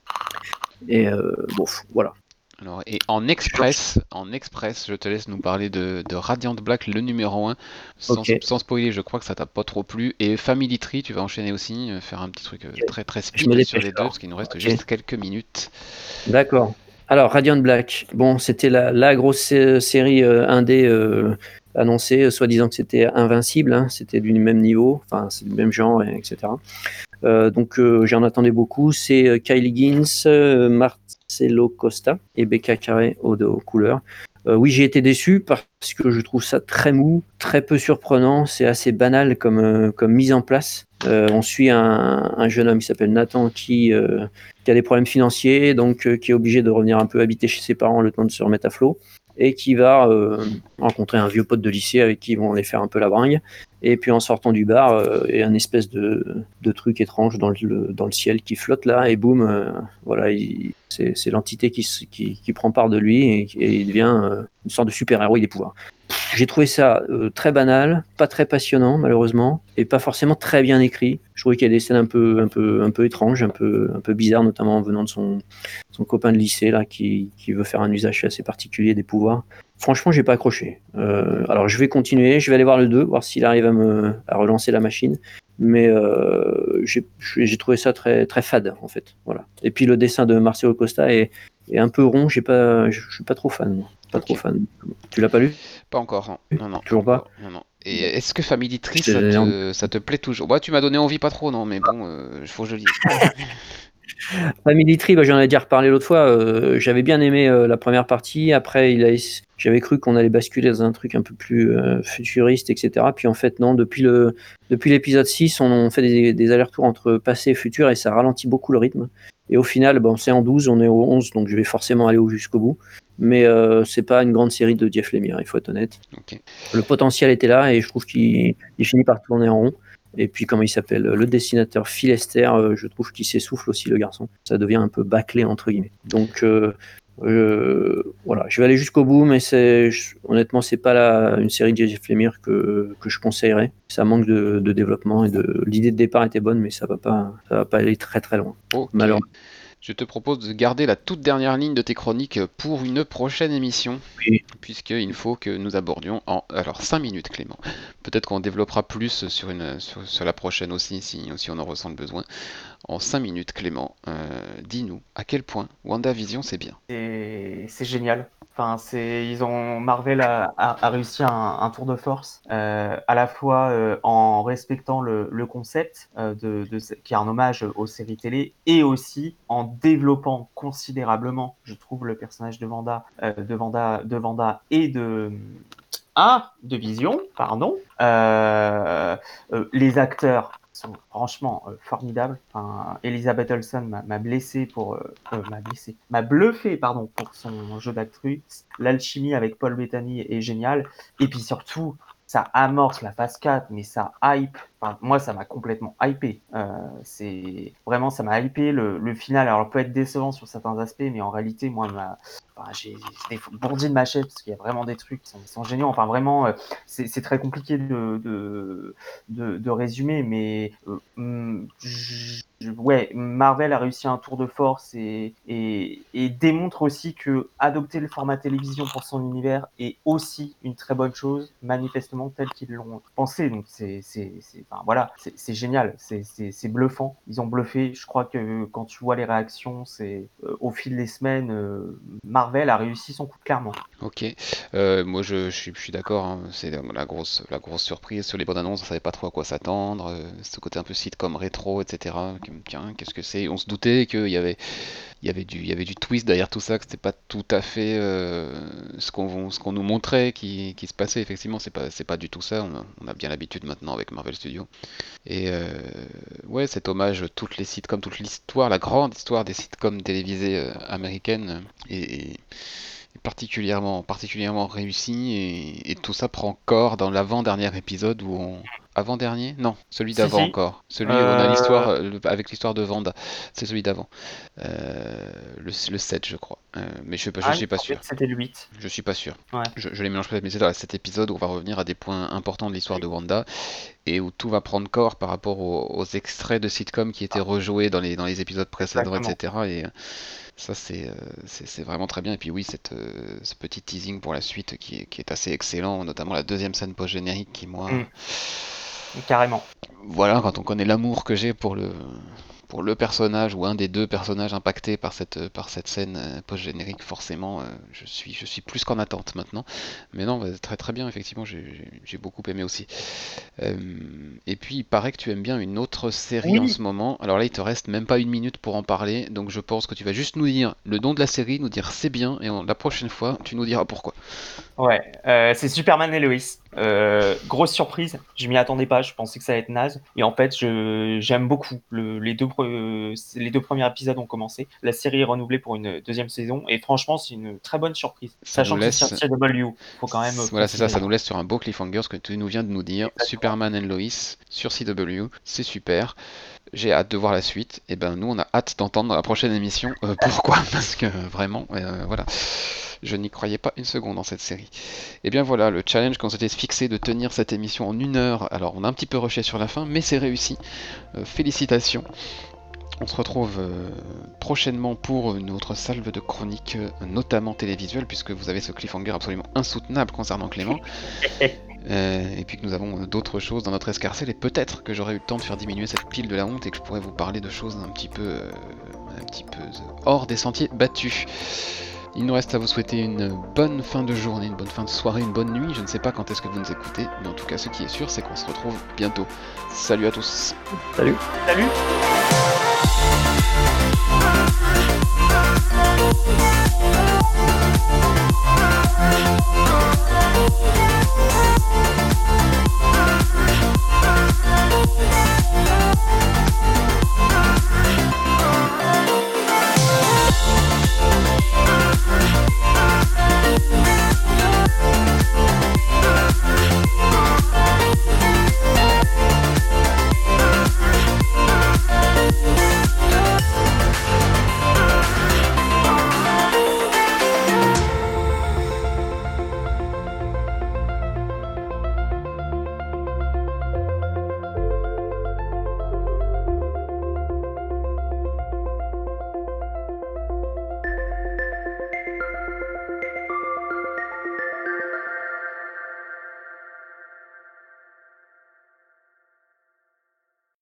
Et euh, bon, voilà. Alors, et en express, en express, je te laisse nous parler de, de Radiant Black, le numéro un, sans, okay. sans spoiler, je crois que ça t'a pas trop plu. Et Family Tree, tu vas enchaîner aussi, faire un petit truc okay. très très speed sur les deux, parce qu'il nous reste okay. juste quelques minutes. D'accord. Alors, Radiant Black, bon, c'était la, la grosse série euh, indé euh, annoncée, soi-disant que c'était invincible, hein, c'était du même niveau, enfin, c'est du même genre, et cetera. Euh, donc, euh, j'en attendais beaucoup. C'est euh, Kylie Gins, euh, Marcelo Costa et Becca Carré aux, aux couleurs. Euh, oui, j'ai été déçu parce que je trouve ça très mou, très peu surprenant. C'est assez banal comme, euh, comme mise en place. Euh, on suit un, un jeune homme qui s'appelle Nathan qui, euh, qui a des problèmes financiers, donc euh, qui est obligé de revenir un peu habiter chez ses parents le temps de se remettre à flot, et qui va euh, rencontrer un vieux pote de lycée avec qui ils vont aller faire un peu la bringue. Et puis en sortant du bar, euh, il y a un espèce de, de truc étrange dans le, dans le ciel qui flotte là, et boum, euh, voilà, il, c'est, c'est l'entité qui, qui, qui prend part de lui et, et il devient euh, une sorte de super-héros avec des pouvoirs. J'ai trouvé ça euh, très banal, pas très passionnant malheureusement, et pas forcément très bien écrit. Je trouvais qu'il y a des scènes un peu, un peu, un peu étranges, un peu, un peu bizarres, notamment en venant de son, son copain de lycée là, qui, qui veut faire un usage assez particulier des pouvoirs. Franchement, j'ai pas accroché. Euh, alors, je vais continuer, je vais aller voir le deux, voir s'il arrive à me à relancer la machine. Mais euh, j'ai, j'ai trouvé ça très, très fade, en fait. Voilà. Et puis, le dessin de Marcelo Costa est, est un peu rond. J'ai pas, je suis pas trop fan. Moi. Pas okay. trop fan. Tu l'as pas lu ? Pas encore. Hein. Non, non. Toujours pas. Non, non. Et est-ce que Family Tree, ça te, ça te plaît toujours ? Bah, tu m'as donné envie, pas trop, non, mais bon, il euh, faut que je lise. Family Tree, bah, j'en ai déjà reparlé l'autre fois. Euh, j'avais bien aimé euh, la première partie. Après, il a, j'avais cru qu'on allait basculer dans un truc un peu plus euh, futuriste, et cetera. Puis en fait, non. Depuis, le, depuis l'épisode six, on, on fait des, des allers-retours entre passé et futur et ça ralentit beaucoup le rythme. Et au final, bon, c'est en douze, on est au onze, donc je vais forcément aller jusqu'au bout. Mais euh, c'est pas une grande série de Jeff Lemire, il faut être honnête. Okay. Le potentiel était là et je trouve qu'il il finit par tourner en rond. Et puis, comment il s'appelle, le dessinateur Phil Lester, euh, je trouve qu'il s'essouffle aussi, le garçon. Ça devient un peu bâclé, entre guillemets. Donc, euh, euh, voilà, je vais aller jusqu'au bout, mais c'est, je, honnêtement, c'est pas la, une série de Jeff Lemire que, que je conseillerais. Ça manque de, de développement et de, l'idée de départ était bonne, mais ça va pas, ça va pas aller très très loin. Okay. Malheureusement. Je te propose de garder la toute dernière ligne de tes chroniques pour une prochaine émission, oui. Puisqu'il faut que nous abordions en alors cinq minutes, Clément. Peut-être qu'on développera plus sur, une, sur, sur la prochaine aussi, si, si on en ressent le besoin. En cinq minutes, Clément, euh, dis-nous à quel point WandaVision c'est bien. C'est, c'est génial. Enfin, c'est, ils ont Marvel a, a, a réussi un, un tour de force, euh, à la fois euh, en respectant le, le concept euh, de, de, qui est un hommage aux séries télé, et aussi en développant considérablement, je trouve, le personnage de Wanda, euh, de Wanda, de Wanda et de un de Vision, pardon. Euh, euh, les acteurs sont franchement euh, formidables. Enfin, Elizabeth Olsen m'a, m'a blessé pour, euh, euh, m'a blessé, m'a bluffé, pardon, pour son jeu d'actrice. L'alchimie avec Paul Bettany est géniale. Et puis surtout, ça amorce la phase quatre, mais ça hype. Enfin, moi, ça m'a complètement hypé. Euh, c'est vraiment, ça m'a hypé le, le final. Alors, il peut être décevant sur certains aspects, mais en réalité, moi, ma... enfin, j'ai, j'ai bourdi de ma chaise parce qu'il y a vraiment des trucs qui sont, qui sont géniaux. Enfin, vraiment, euh, c'est, c'est très compliqué de, de, de, de résumer, mais euh, je, ouais, Marvel a réussi un tour de force et, et, et démontre aussi que adopter le format télévision pour son univers est aussi une très bonne chose, manifestement tel qu'ils l'ont pensé. Donc c'est, c'est, c'est, enfin, voilà, c'est, c'est génial, c'est, c'est, c'est bluffant. Ils ont bluffé. Je crois que quand tu vois les réactions, c'est euh, au fil des semaines, euh, Marvel a réussi son coup clairement. Ok, euh, moi je, je, suis, je suis d'accord, hein. C'est la grosse, la grosse surprise sur les bandes annonces, on savait pas trop à quoi s'attendre, euh, ce côté un peu sitcom rétro, et cetera. Tiens, qu'est-ce que c'est? On se doutait qu'il y avait, il y avait du, il y avait du twist derrière tout ça, que c'était pas tout à fait euh, ce qu'on, ce qu'on nous montrait qui, qui se passait. Effectivement, c'est pas, c'est pas du tout ça. On a, on a bien l'habitude maintenant avec Marvel Studios. Et euh, ouais, cet hommage, toutes les sitcoms, toute l'histoire, la grande histoire des sitcoms télévisées euh, américaines et, et particulièrement, particulièrement réussi et, et tout ça prend corps dans l'avant-dernier épisode où on... Avant-dernier? Non, celui Si, d'avant si. encore. Celui où on a Euh, l'histoire euh, le- avec l'histoire de Wanda. C'est celui d'avant. Euh, le, le sept, je crois. Euh, mais je ne Ah, suis il pas me semblait sûr. que c'était le huit. Je suis pas sûr. Ouais. Je, je les mélange peut-être, mais c'est dans cet épisode où on va revenir à des points importants de l'histoire de Wanda et où tout va prendre corps par rapport aux, aux extraits de sitcom qui étaient rejoués dans les, dans les épisodes précédents, Exactement. et cetera. Et euh, ça, c'est, euh, c'est, c'est vraiment très bien. Et puis oui, cette, euh, ce petit teasing pour la suite qui est, qui est assez excellent, notamment la deuxième scène post-générique qui, moi... Mm. Carrément. Voilà, quand on connaît l'amour que j'ai pour le, pour le personnage ou un des deux personnages impactés par cette, par cette scène euh, post-générique, forcément, euh, je suis, je suis plus qu'en attente maintenant. Mais non, bah, très très bien, effectivement, j'ai, j'ai, j'ai beaucoup aimé aussi. Euh, et puis, il paraît que tu aimes bien une autre série en Oui. ce moment. Alors là, il te reste même pas une minute pour en parler, donc je pense que tu vas juste nous dire le nom de la série, nous dire c'est bien, et on- la prochaine fois, tu nous diras pourquoi. Ouais, euh, c'est Superman et Lois. Euh, grosse surprise, je m'y attendais pas, je pensais que ça allait être naze. Et en fait, je, j'aime beaucoup. Le, les, deux, pre- les deux premiers épisodes ont commencé. La série est renouvelée pour une deuxième saison. Et franchement, c'est une très bonne surprise. Ça Sachant nous que c'est sur laisse... C W, faut quand même Voilà, c'est ça, préciser. ça nous laisse sur un beau cliffhanger, ce que tu nous viens de nous dire. Exactement. Superman and Lois sur C W, c'est super. J'ai hâte de voir la suite. Et ben nous, on a hâte d'entendre dans la prochaine émission euh, pourquoi, parce que euh, vraiment, euh, voilà, je n'y croyais pas une seconde dans cette série. Et bien voilà, le challenge qu'on s'était fixé de tenir cette émission en une heure. Alors on a un petit peu rushé sur la fin, mais c'est réussi. Euh, félicitations. On se retrouve euh, prochainement pour une autre salve de chroniques, euh, notamment télévisuelles, puisque vous avez ce cliffhanger absolument insoutenable concernant Clément. Euh, et puis que nous avons euh, d'autres choses dans notre escarcelle, et peut-être que j'aurai eu le temps de faire diminuer cette pile de la honte et que je pourrais vous parler de choses un petit peu, euh, un petit peu euh, hors des sentiers battus. Il nous reste à vous souhaiter une bonne fin de journée, une bonne fin de soirée, une bonne nuit. Je ne sais pas quand est-ce que vous nous écoutez, mais en tout cas, ce qui est sûr, c'est qu'on se retrouve bientôt. Salut à tous. Salut. Salut. We'll be right back.